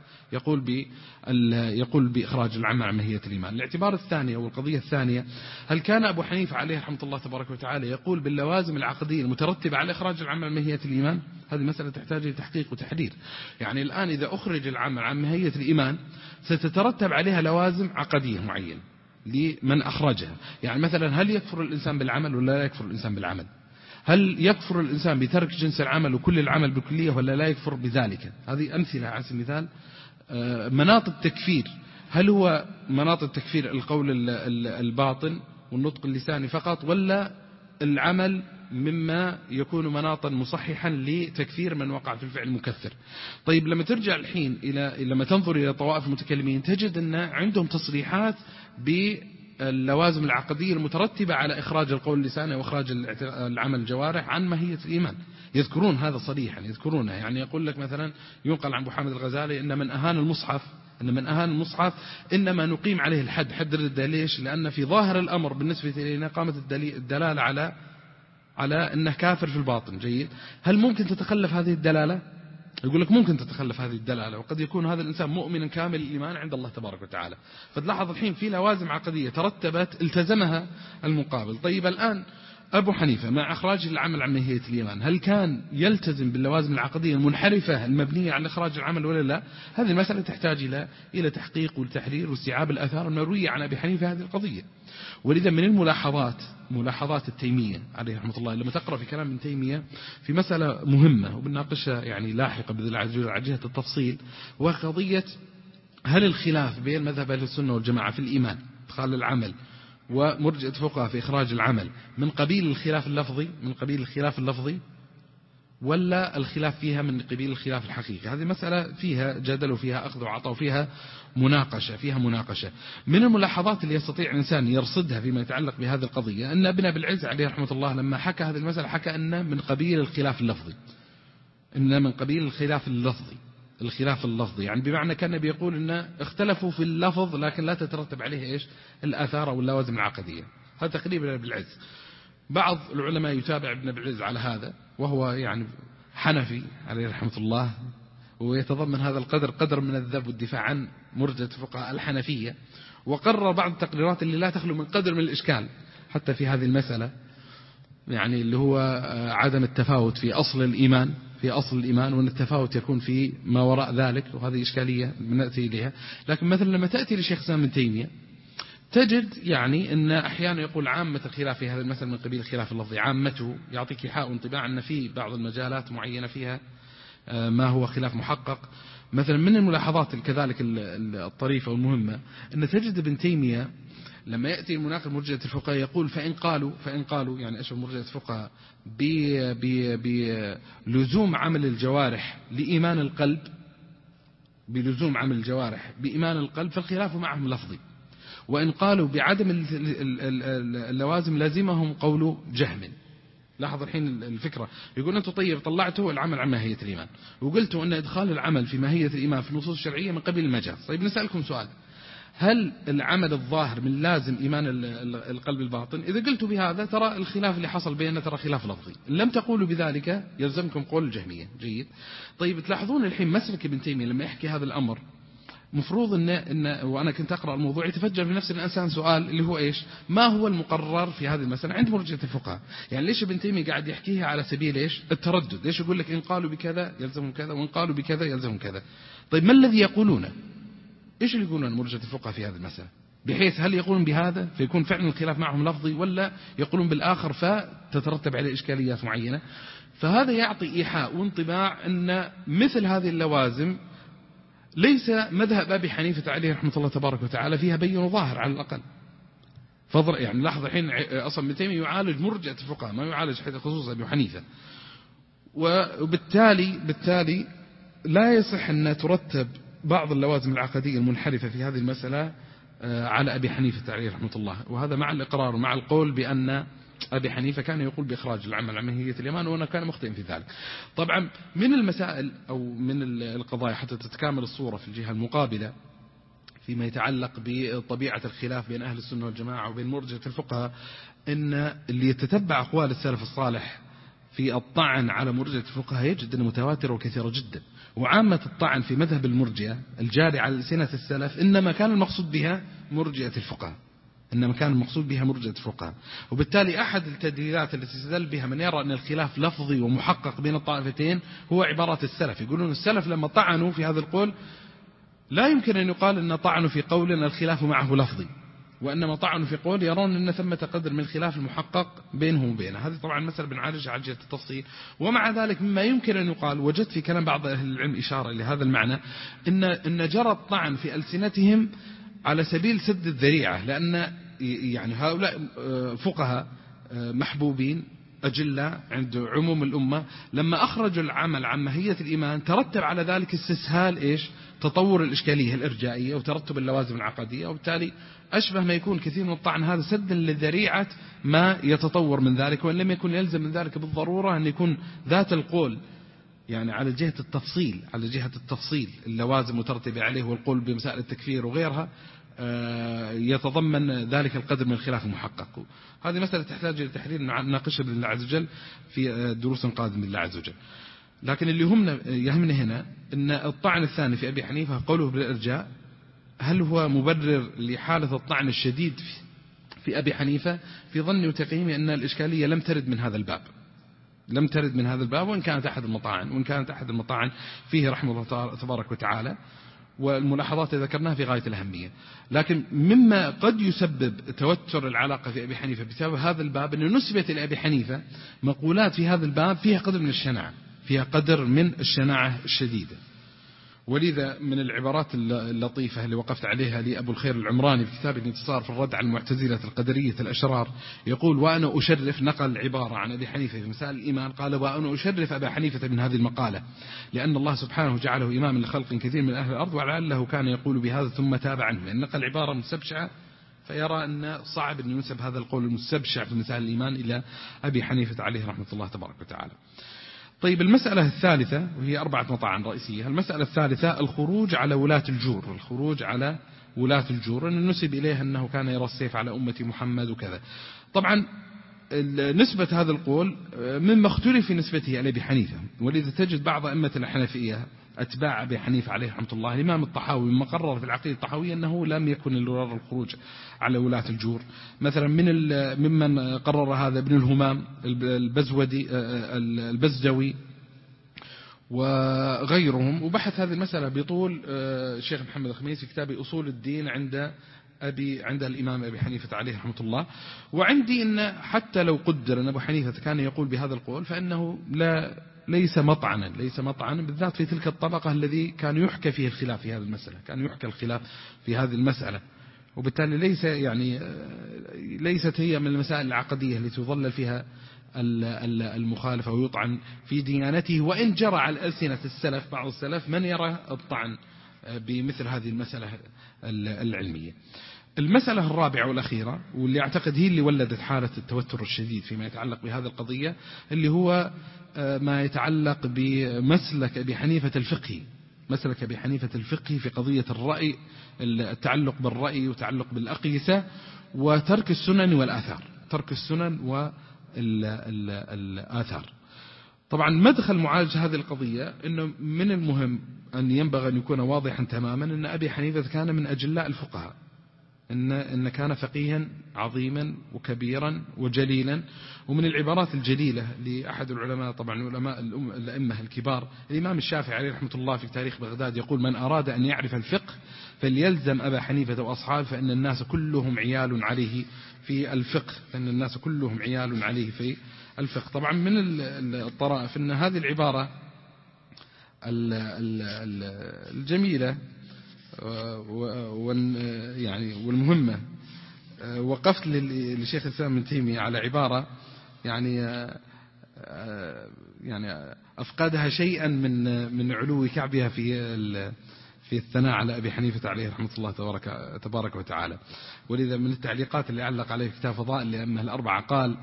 Speaker 1: يقول بإخراج العمل عن ماهية الإيمان. الاعتبار الثاني أو القضية الثانية، هل كان أبو حنيفة عليه رحمه الله تبارك وتعالى يقول باللوازم العقدية المترتبة على إخراج العمل عن ماهية الإيمان؟ هذه مسألة تحتاج لتحقيق وتحرير. يعني الآن إذا أخرج العمل عن ماهية الإيمان ستترتب عليها لوازم عقدية معينة لمن أخرجها. يعني مثلا هل يكفر الإنسان بالعمل ولا لا يكفر الإنسان بالعمل؟ هل يكفر الإنسان بترك جنس العمل وكل العمل بالكلية ولا لا يكفر بذلك؟ هذه أمثلة على سبيل المثال. مناط التكفير، هل هو مناط التكفير القول الباطن والنطق اللساني فقط، ولا العمل مما يكون مناطا مصححا لتكفير من وقع في الفعل المكفر؟ طيب لما ترجع الحين لما تنظر إلى طوائف المتكلمين تجد أن عندهم تصريحات باللوازم العقدية المترتبة على إخراج القول اللساني وإخراج العمل الجوارح عن ماهية الإيمان. يذكرون هذا صريحا، يذكرونه. يعني يقول لك مثلا ينقل عن أبو حامد الغزالي أن من أهان المصحف إنما نقيم عليه الحد، حد الردة. ليش؟ لأن في ظاهر الأمر بالنسبة إلينا قامت الدلالة على أنه كافر في الباطن. جيد، هل ممكن تتخلف هذه الدلالة؟ يقول لك ممكن تتخلف هذه الدلالة، وقد يكون هذا الإنسان مؤمنا كامل الإيمان عند الله تبارك وتعالى. فتلاحظ الحين في لوازم عقدية ترتبت التزمها المقابل. طيب الآن أبو حنيفة مع إخراج العمل عن ماهية الإيمان هل كان يلتزم باللوازم العقدية المنحرفة المبنية على إخراج العمل ولا لا؟ هذه المسألة تحتاج إلى تحقيق والتحرير واستيعاب الآثار المروية عن أبي حنيفة هذه القضية. ولذا من ملاحظات التيمية عليه رحمة الله لما تقرأ في كلام ابن تيمية في مسألة مهمة وبناقشها يعني لاحقا بذل على جهة التفصيل، وقضية هل الخلاف بين مذهب أهل السنة والجماعة في الإيمان إدخال العمل ومرجئة الفقهاء في إخراج العمل من قبيل الخلاف اللفظي ولا الخلاف فيها من قبيل الخلاف الحقيقي؟ هذه مسألة فيها جدل وفيها أخذ وعطاء وفيها مناقشة. من الملاحظات اللي يستطيع الإنسان يرصدها فيما يتعلق بهذه القضية أن ابن أبي العز عليه رحمة الله لما حكى هذه المسألة حكى أن من قبيل الخلاف اللفظي، يعني بمعنى كان بيقول أن اختلفوا في اللفظ لكن لا تترتب عليه إيش الآثار أو اللوازم العقدية. هذا تقريبا ابن العز. بعض العلماء يتابع ابن أبي العز على هذا، وهو يعني حنفي عليه رحمة الله، ويتضمن هذا قدر من الذب والدفاع عن مرجئة الفقهاء الحنفية، وقرر بعض التقريرات اللي لا تخلو من قدر من الإشكال حتى في هذه المسألة.
Speaker 2: يعني اللي هو عدم التفاوت في أصل الإيمان، وأن التفاوت يكون في ما وراء ذلك، وهذه إشكالية بنأتي إليها. لكن مثلا لما تأتي لشيخ الإسلام ابن تيمية تجد يعني أن أحيانا يقول عامة الخلاف في هذا المثل من قبيل الخلاف اللفظي، عامته يعطيك إيحاء وانطباع أن في بعض المجالات معينة فيها ما هو خلاف محقق. مثلا من الملاحظات كذلك الطريفة والمهمة أن تجد ابن تيمية لما يأتي المناقض مرجئة الفقهاء يقول فإن قالوا يعني أشبه مرجئة الفقهاء بلزوم عمل الجوارح لإيمان القلب، بلزوم عمل الجوارح بإيمان القلب فالخلاف معهم لفظي، وإن قالوا بعدم اللوازم لازمهم قول جهم. لاحظ الحين الفكرة، يقول أنتم طيب طلعتوا العمل عن ماهية الإيمان وقلتوا أن إدخال العمل في ماهية الإيمان في النصوص الشرعية من قبل المجاز. طيب نسألكم سؤال، هل العمل الظاهر من لازم إيمان القلب الباطن؟ إذا قلتوا بهذا ترى الخلاف اللي حصل بيننا ترى خلاف لفظي، لم تقولوا بذلك يلزمكم قول الجهمية. جيد. طيب تلاحظون الحين مسلك ابن تيمية لما يحكي هذا الأمر مفروض إن وأنا كنت أقرأ الموضوع يتفجر في نفس الإنسان سؤال اللي هو إيش؟ ما هو المقرر في هذه المسألة عند مرجئة الفقهاء؟ يعني ليش ابن تيمية قاعد يحكيها على سبيل إيش؟ التردد. ليش يقول لك إن قالوا بكذا يلزمهم كذا وإن قالوا بكذا يلزمهم كذا؟ طيب ما الذي يقولونه؟ إيش اللي يقولون مرجئة الفقهاء في هذه المسألة؟ بحيث هل يقولون بهذا فيكون فعلا الخلاف معهم لفظي، ولا يقولون بالآخر فتترتب عليه إشكاليات معينة؟ فهذا يعطي إيحاء وانطباع أن مثل هذه اللوازم ليس مذهب أبي حنيفة عليه رحمة الله تبارك وتعالى فيها بين ظاهر على الأقل. فضل يعني لاحظ الحين أصلا ابن تيمية يعالج مرجئة الفقهاء ما يعالج خصوصا أبي حنيفة، وبالتالي لا يصح أن ترتب بعض اللوازم العقدية المنحرفة في هذه المسألة على أبي حنيفة عليه رحمة الله، وهذا مع الإقرار ومع القول بأن أبي حنيفة كان يقول بإخراج العمل عن ماهية الإيمان وأنا كان مخطئ في ذلك. طبعا من المسائل أو من القضايا حتى تتكامل الصورة في الجهة المقابلة فيما يتعلق بطبيعة الخلاف بين أهل السنة والجماعة وبين مرجئة الفقهاء، إن اللي يتتبع أقوال السلف الصالح في الطعن على مرجئة الفقهاء يجد أنه متواتر وكثيرة جدا. وعامة الطعن في مذهب المرجئة الجاري على ألسنة السلف إنما كان المقصود بها مرجئة الفقهاء، وبالتالي أحد التدليلات التي استدل بها من يرى أن الخلاف لفظي ومحقق بين الطائفتين هو عبارات السلف. يقولون السلف لما طعنوا في هذا القول لا يمكن أن يقال أن طعنوا في قول أن الخلاف معه لفظي، وإنما طعنوا في قول يرون أن ثمة قدر من الخلاف المحقق بينهم وبينه. هذه طبعا مسألة بنعالجها على جهة التفصيل. ومع ذلك مما يمكن أن يقال، وجدت في كلام بعض أهل العلم إشارة لهذا المعنى، إن جرى الطعن في ألسنتهم على سبيل سد الذريعة، لأن يعني هؤلاء فقهاء محبوبين أجلة عند عموم الأمة لما أخرجوا العمل عن ماهية الإيمان ترتب على ذلك استسهال إيش؟ تطور الإشكالية الإرجائية وترتب اللوازم العقدية، وبالتالي أشبه ما يكون كثير من الطعن هذا سدا لذريعة ما يتطور من ذلك، وإن لم يكن يلزم من ذلك بالضرورة أن يكون ذات القول يعني على جهة التفصيل اللوازم مترتبة عليه والقول بمسائل التكفير وغيرها يتضمن ذلك القدر من الخلاف المحقق. هذه مسألة تحتاج إلى تحرير نناقشها بالله عز وجل في دروس قادمة بالله عز وجل. لكن اللي يهمنا هنا أن الطعن الثاني في أبي حنيفة قوله بالإرجاء، هل هو مبرر لحالة الطعن الشديد في أبي حنيفة؟ في ظني وتقييمي أن الإشكالية لم ترد من هذا الباب، وإن كانت أحد المطاعن فيه رحمه الله تبارك وتعالى، والملاحظات ذكرناها في غاية الأهمية. لكن مما قد يسبب توتر العلاقة في أبي حنيفة بسبب هذا الباب أنه نسبة لأبي حنيفة مقولات في هذا الباب فيها قدر من الشناعة الشديدة. ولذا من العبارات اللطيفة اللي وقفت عليها لأبو الخير العمراني في كتابه الانتصار في الرد على المعتزلة القدرية الأشرار، يقول وأنا أشرف، نقل عبارة عن أبي حنيفة في مسائل الإيمان، قال وأنا أشرف أبا حنيفة من هذه المقالة لأن الله سبحانه جعله إماما لخلق كثير من أهل الأرض ولعله كان يقول بهذا ثم تاب عنه. يعني نقل عبارة مستبشعة، فيرى أن صعب أن ينسب هذا القول المستبشع في مسائل الإيمان إلى أبي حنيفة عليه رحمة الله تبارك وتعالى. طيب المسألة الثالثة، وهي 4 مطاعن رئيسية. المسألة الثالثة الخروج على ولاة الجور، أن نسب إليه أنه كان يرى السيف على أمة محمد وكذا. طبعا نسبة هذا القول مما اختلف في نسبته على أبي حنيفة، ولذا تجد بعض أئمة الحنفية أتباع أبي حنيفة عليه رحمة الله. الإمام الطحاوي مما قرر في العقيدة الطحاوية أنه لم يكن للغرر الخروج على ولاة الجور. مثلا ممن قرر هذا ابن الهمام البزدوي وغيرهم، وبحث هذه المسألة بطول الشيخ محمد الخميسي في كتاب أصول الدين عند الإمام أبي حنيفة عليه رحمة الله. وعندي أن حتى لو قدر أن أبو حنيفة كان يقول بهذا القول فإنه ليس مطعنا بالذات في تلك الطبقة الذي كان يحكى فيه الخلاف في هذه المسألة، كان يحكى الخلاف في هذه المسألة، وبالتالي ليست هي من المسائل العقدية التي تظلل فيها المخالفة ويطعن في ديانته، وإن جرى على ألسنة السلف بعض السلف من يرى الطعن بمثل هذه المسألة العلمية. المسألة الرابعة والأخيرة واللي أعتقد هي اللي ولدت حالة التوتر الشديد فيما يتعلق بهذه القضية، اللي هو ما يتعلق بمسلك أبي حنيفة الفقهي، مسلك أبي حنيفة الفقهي في قضية الرأي، التعلق بالرأي وتعلق بالأقيسة، وترك السنن والآثار، ترك السنن والآثار. طبعا مدخل معالجة هذه القضية أنه من المهم أن ينبغي أن يكون واضحا تماما أن أبي حنيفة كان من أجلاء الفقهاء، إن كان فقيها عظيما وكبيرا وجليلا. ومن العبارات الجليلة لأحد العلماء، طبعا علماء الأئمة الكبار، الإمام الشافعي عليه رحمة الله في تاريخ بغداد يقول: من أراد أن يعرف الفقه فليلزم أبا حنيفة وأصحابه فإن الناس كلهم عيال عليه في الفقه، فإن الناس كلهم عيال عليه في الفقه. طبعا من الطرائف أن هذه العبارة الجميلة والمهمة وقفت لشيخ الإسلام ابن تيمية على عبارة يعني أفقدها شيئا من علو كعبها في الثناء على أبي حنيفة عليه رحمة الله تبارك وتعالى. ولذا من التعليقات اللي علق عليه في كتاب فضائل الأئمة الأربعة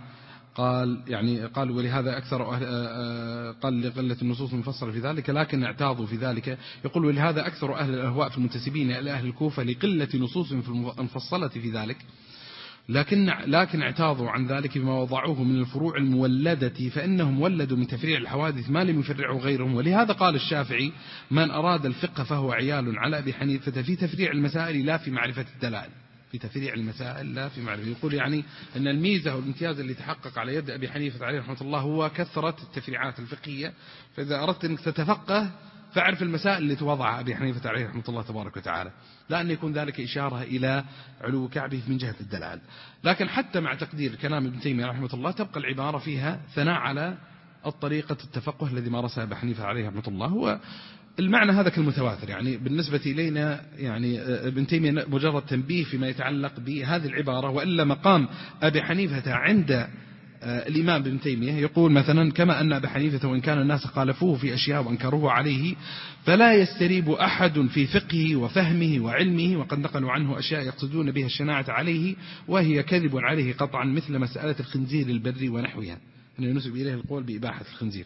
Speaker 2: قال ولهذا أكثر قال لقلة النصوص المفصلة في ذلك لكن اعتاضوا في ذلك. يقول: ولهذا أكثر أهل الأهواء في المنتسبين إلى أهل الكوفة لقلة نصوص المفصلة في ذلك، لكن اعتاضوا عن ذلك بما وضعوه من الفروع المولدة، فإنهم ولدوا من تفريع الحوادث ما لم يفرعوا غيرهم. ولهذا قال الشافعي: من أراد الفقه فهو عيال على أبي حنيفة في تفريع المسائل لا في معرفة الدلائل، في تفريع المسائل لا في معرفة. يقول أن الميزة والامتياز اللي تحقق على يد أبي حنيفة عليه رحمة الله هو كثرة التفريعات الفقهية. فإذا أردت أنك تتفقه فاعرف المسائل اللي توضعها أبي حنيفة عليه رحمة الله تبارك وتعالى، لا أن يكون ذلك إشارة إلى علو كعبه من جهة الدلال. لكن حتى مع تقدير كلام ابن تيمية رحمة الله تبقى العبارة فيها ثناء على الطريقة التفقه الذي مارسها أبي حنيفة عليه رحمة الله. هو المعنى هذا كالمتواتر، يعني بالنسبة إلينا ابن تيمية مجرد تنبيه فيما يتعلق بهذه العبارة، وإلا مقام أبي حنيفة عند الإمام ابن تيمية يقول مثلا: كما أن أبي حنيفة وإن كان الناس خالفوه في أشياء وأنكروه عليه فلا يستريب أحد في فقهه وفهمه وعلمه، وقد نقلوا عنه أشياء يقصدون بها الشناعة عليه وهي كذب عليه قطعا، مثل مسألة الخنزير البري ونحوها، أن ينسب إليه القول بإباحة الخنزير.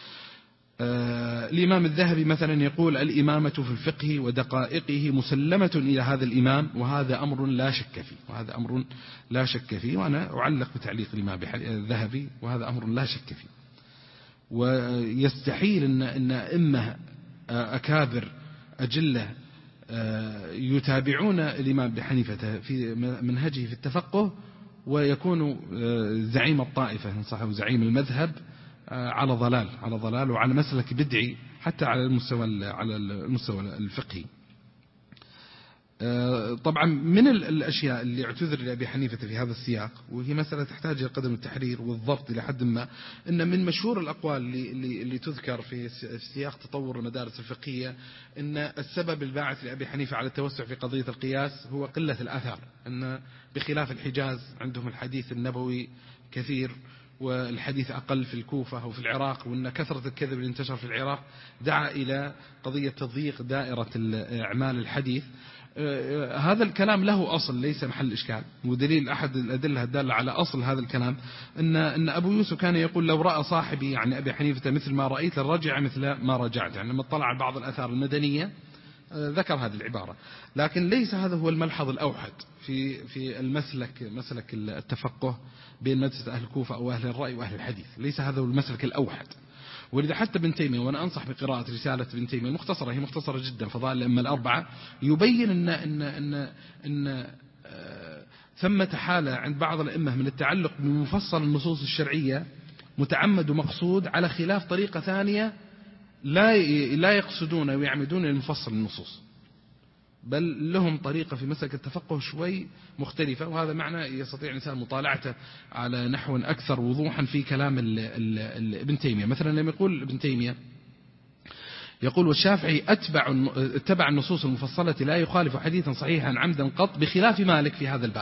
Speaker 2: الإمام الذهبي مثلا يقول: الإمامة في الفقه ودقائقه مسلمة إلى هذا الإمام، وهذا أمر لا شك فيه، وهذا أمر لا شك فيه. وأنا أعلق بتعليق الإمام الذهبي: وهذا أمر لا شك فيه. ويستحيل أن أئمة أكابر أجلة يتابعون الإمام بحنيفة في منهجه في التفقه ويكون زعيم الطائفة إن صح وزعيم المذهب على ضلال وعلى مسلك بدعي حتى على المستوى الفقهي. طبعا من الأشياء اللي اعتذر لأبي حنيفة في هذا السياق، وهي مسألة تحتاج إلى قدم التحرير والضبط إلى حد ما، إن من مشهور الأقوال اللي تذكر في سياق تطور المدارس الفقهية إن السبب الباعث لأبي حنيفة على التوسع في قضية القياس هو قلة الآثار، أن بخلاف الحجاز عندهم الحديث النبوي كثير والحديث أقل في الكوفة أو في العراق، وأن كثرة الكذب اللي انتشر في العراق دعا إلى قضية تضييق دائرة أعمال الحديث. هذا الكلام له أصل ليس محل إشكال، ودليل أحد الأدلة الدالة على أصل هذا الكلام أن أبو يوسف كان يقول: لو رأى صاحبي يعني أبي حنيفة مثل ما رأيت لرجع مثل ما رجعت، يعني لما اطلع على بعض الآثار المدنية ذكر هذه العبارة. لكن ليس هذا هو الملحظ الأوحد في مسلك التفقه بين مدرسة أهل الكوفة أو أهل الرأي وأهل الحديث، ليس هذا هو المسلك الأوحد. ولذا حتى ابن تيمية، وأنا أنصح بقراءة رسالة ابن تيمية المختصرة، هي مختصرة جدا، فضائل الأئمة الأربعة، يبين أن ثمة حالة عند بعض الأئمة من التعلق بمفصل النصوص الشرعية متعمد ومقصود على خلاف طريقة ثانية لا يقصدون ويعمدون لمفصل النصوص، بل لهم طريقة في مسألة التفقه شوي مختلفة. وهذا معنى يستطيع الإنسان مطالعته على نحو أكثر وضوحا في كلام ابن تيمية. مثلا لما يقول ابن تيمية، يقول والشافعي اتبع النصوص المفصلة لا يخالف حديثا صحيحا عمدا قط، بخلاف مالك في هذا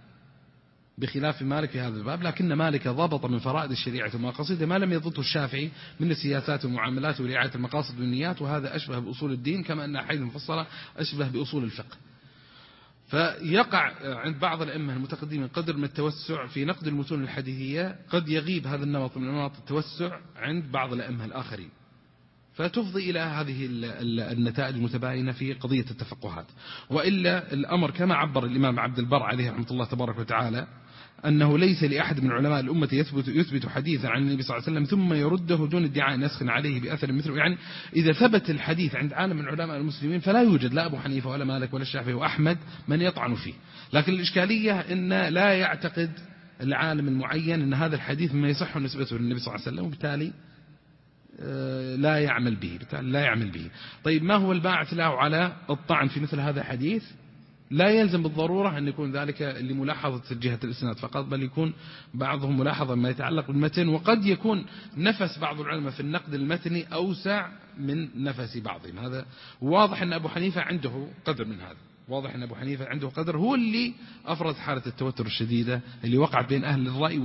Speaker 2: الباب، لكن مالك ضبط من فرائض الشريعة ومقاصدها ما لم يضبطه الشافعي من السياسات والمعاملات ورعاية المقاصد والنيات، وهذا أشبه بأصول الدين، كما أن أحاديث المفصلة أشبه بأصول الفقه. فيقع عند بعض الأئمة المتقدمين قدر من التوسع في نقد المتون الحديثية، قد يغيب هذا النمط من نمط التوسع عند بعض الأئمة الآخرين، فتفضي إلى هذه النتائج المتباينة في قضية التفقهات. وإلا الأمر كما عبر الإمام عبد البر عليه رحمة الله تبارك وتعالى، أنه ليس لأحد من علماء الأمة يثبت حديثا عن النبي صلى الله عليه وسلم ثم يرده دون ادعاء نسخ عليه بأثر مثله. يعني إذا ثبت الحديث عند عالم من علماء المسلمين فلا يوجد لا أبو حنيفة ولا مالك ولا الشافعي وأحمد من يطعن فيه، لكن الإشكالية أن لا يعتقد العالم المعين أن هذا الحديث مما يصح نسبته للنبي صلى الله عليه وسلم، وبالتالي لا يعمل به. طيب ما هو الباعث له على الطعن في مثل هذا الحديث؟ لا يلزم بالضرورة أن يكون ذلك لملاحظة جهة الإسناد فقط، بل يكون بعضهم ملاحظة ما يتعلق بالمتن، وقد يكون نفس بعض العلماء في النقد المتني أوسع من نفس بعضهم. هذا واضح أن أبو حنيفة عنده قدر من هذا، هو اللي أفرز حالة التوتر الشديدة اللي وقعت بين أهل الرأي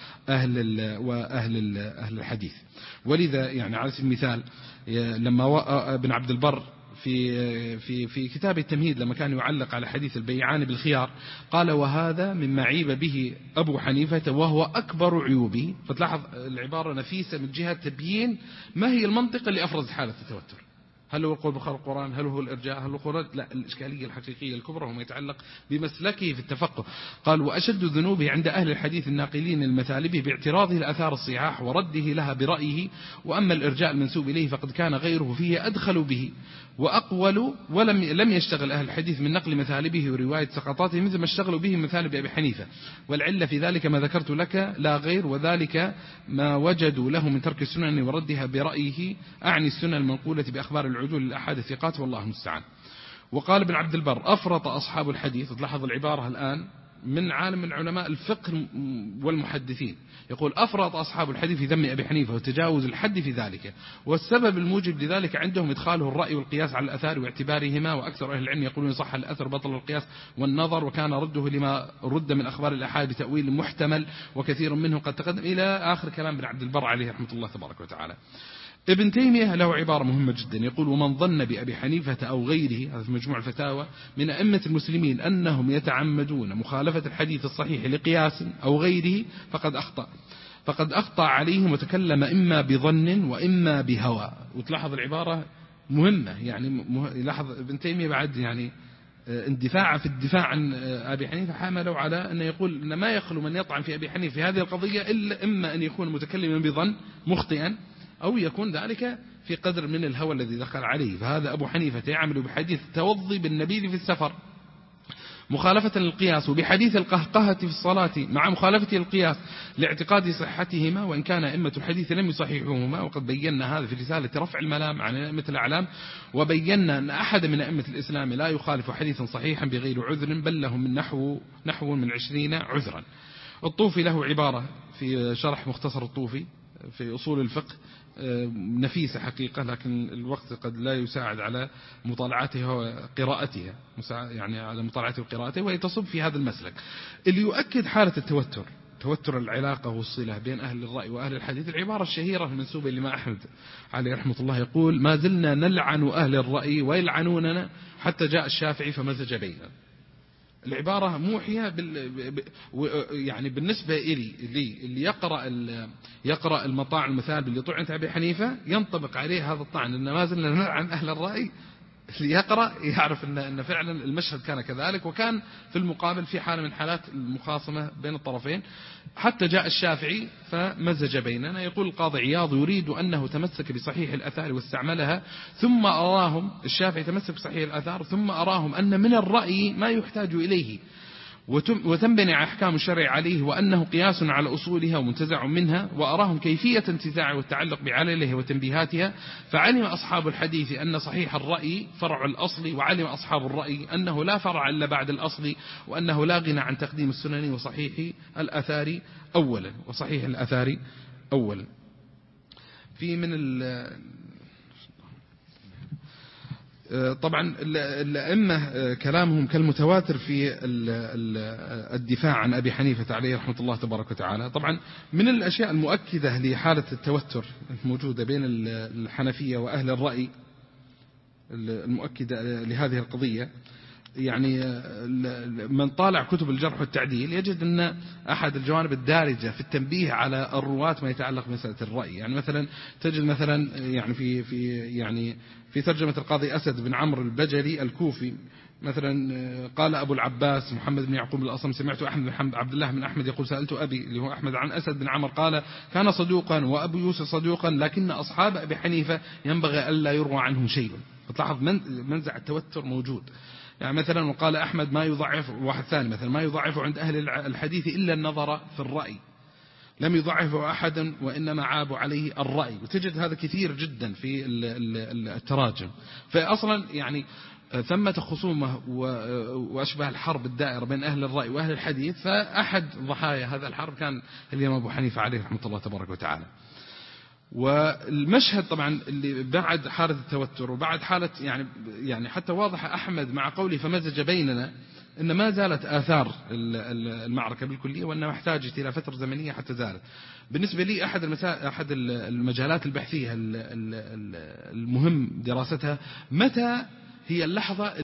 Speaker 2: وأهل الحديث. ولذا يعني على سبيل المثال لما ابن عبد البر في كتاب التمهيد لما كان يعلق على حديث البيعان بالخيار، قال وهذا مما عيب به أبو حنيفة وهو أكبر عيوبه. فتلاحظ العبارة نفيسة من جهة تبيين ما هي المنطقة اللي أفرز حالة التوتر، هل هو القول بخلق القرآن، هل هو الإرجاء، هل هو الخروج؟ لا، الإشكالية الحقيقية الكبرى وما يتعلق بمسلكه في التفقه. قال وأشد ذنوبه عند أهل الحديث الناقلين المثالبه باعتراضه الأثار الصحاح ورده لها برأيه، وأما الإرجاء المنسوب إليه فقد كان غيره فيه أدخل به وأقول، ولم يشتغل أهل الحديث من نقل مثالبه ورواية سقطاته مثل ما اشتغلوا به مثالب أبي حنيفة. والعلة في ذلك ما ذكرت لك لا غير، وذلك ما وجدوا له من ترك السنن وردها برأيه، أعني السنن المنقولة بأخبار العدول الأحاد الثقات، والله المستعان. وقال ابن عبد البر أفرط أصحاب الحديث، تلاحظ العبارة الآن من عالم من علماء الفقه والمحدثين، يقول أفرط أصحاب الحديث في ذم أبي حنيفة وتجاوز الحد في ذلك، والسبب الموجب لذلك عندهم إدخاله الرأي والقياس على الأثار واعتبارهما، وأكثر أهل العلم يقولون صح الأثر بطل القياس والنظر، وكان رده لما رد من أخبار الأحاد بتأويل محتمل وكثير منه قد تقدم، إلى آخر كلام ابن عبد البر عليه رحمة الله تبارك وتعالى. ابن تيمية له عبارة مهمة جدا، يقول ومن ظن بأبي حنيفة أو غيره، هذا في مجموع الفتاوى، من أئمة المسلمين أنهم يتعمدون مخالفة الحديث الصحيح لقياس أو غيره فقد أخطأ عليهم وتكلم إما بظن وإما بهوى. وتلاحظ العبارة مهمة، يعني لاحظ ابن تيمية بعد يعني اندفاع في الدفاع عن أبي حنيفة حاملوا على أن يقول أن ما يخلو من يطعن في أبي حنيفة في هذه القضية إلا إما أن يكون متكلما بظن مخطئا، أو يكون ذلك في قدر من الهوى الذي دخل عليه. فهذا أبو حنيفة يعمل بحديث التوضي بالنبيذ في السفر مخالفة للقياس، وبحديث القهقهة في الصلاة مع مخالفة القياس لاعتقاد صحتهما، وإن كان أئمة الحديث لم يصححوهما. وقد بينا هذا في رسالة رفع الملام عن أئمة الأعلام، وبينا أن أحد من أئمة الإسلام لا يخالف حديثا صحيحا بغير عذر، بل له من نحو من 20 عذرا. الطوفي له عبارة في شرح مختصر الطوفي في أصول الفقه نفيسة حقيقة، لكن الوقت قد لا يساعد على مطالعتها وقراءتها، يعني على مطالعتها وقراءتها، وهي تصب في هذا المسلك اللي يؤكد حالة توتر العلاقة والصلة بين أهل الرأي وأهل الحديث. العبارة الشهيرة المنسوبة لما أحمد عليه رحمة الله يقول ما زلنا نلعن أهل الرأي ويلعنوننا حتى جاء الشافعي فمزج بيننا. العبارة موحية يعني بالنسبة اللي يقرأ المطاعن المثال اللي طعنت أبي حنيفة ينطبق عليه هذا الطعن، إن ما زلنا نلعن أهل الرأي اللي يقرأ يعرف أن فعلا المشهد كان كذلك، وكان في المقابل في حالة من حالات المخاصمة بين الطرفين، حتى جاء الشافعي فمزج بيننا. يقول القاضي عياض: يريد أنه تمسك بصحيح الأثار واستعملها، ثم أراهم، الشافعي تمسك بصحيح الأثار ثم أراهم أن من الرأي ما يحتاج إليه وتنبني أحكام الشرع عليه، وأنه قياس على أصولها ومنتزع منها، وأراهم كيفية انتزاعه والتعلق بعلله وتنبيهاتها. فعلم أصحاب الحديث أن صحيح الرأي فرع الأصل، وعلم أصحاب الرأي أنه لا فرع إلا بعد الأصل، وأنه لا غنى عن تقديم السنن وصحيح الأثار أولا. في من طبعا الأئمة كلامهم كالمتواتر في الدفاع عن أبي حنيفة عليه رحمة الله تبارك وتعالى. طبعا من الأشياء المؤكدة لحالة التوتر الموجودة بين الحنفية وأهل الرأي المؤكدة لهذه القضية، يعني من طالع كتب الجرح والتعديل يجد أن أحد الجوانب الدارجة في التنبيه على الرواة ما يتعلق بمسألة الرأي. يعني مثلا تجد مثلا يعني في ترجمة القاضي أسد بن عمرو البجلي الكوفي مثلا قال أبو العباس محمد بن يعقوب الأصم: سمعت أحمد بن عبد الله بن أحمد يقول: سألت أبي اللي هو أحمد عن أسد بن عمرو، قال: كان صدوقا وأبو يوسف صدوقا، لكن أصحاب أبي حنيفة ينبغي ألا يروى عنهم شيء. فتلاحظ منزع التوتر موجود. يعني مثلا وقال أحمد: ما يضعف، واحد ثاني مثلا: ما يضعف عند أهل الحديث إلا النظر في الرأي، لم يضعفه أحد وإنما عابوا عليه الرأي. وتجد هذا كثير جدا في التراجم. فأصلا يعني ثمة خصومة وأشبه الحرب الدائرة بين أهل الرأي وأهل الحديث، فأحد ضحايا هذا الحرب كان الإمام أبو حنيفة عليه رحمة الله تبارك وتعالى. والمشهد طبعا اللي بعد حالة التوتر وبعد حالة يعني حتى واضح أحمد مع قوله فمزج بيننا إن ما زالت آثار المعركة بالكلية، وأنها محتاجة إلى فترة زمنية حتى زالت. بالنسبة لي أحد المجالات البحثية المهم دراستها متى هي اللحظة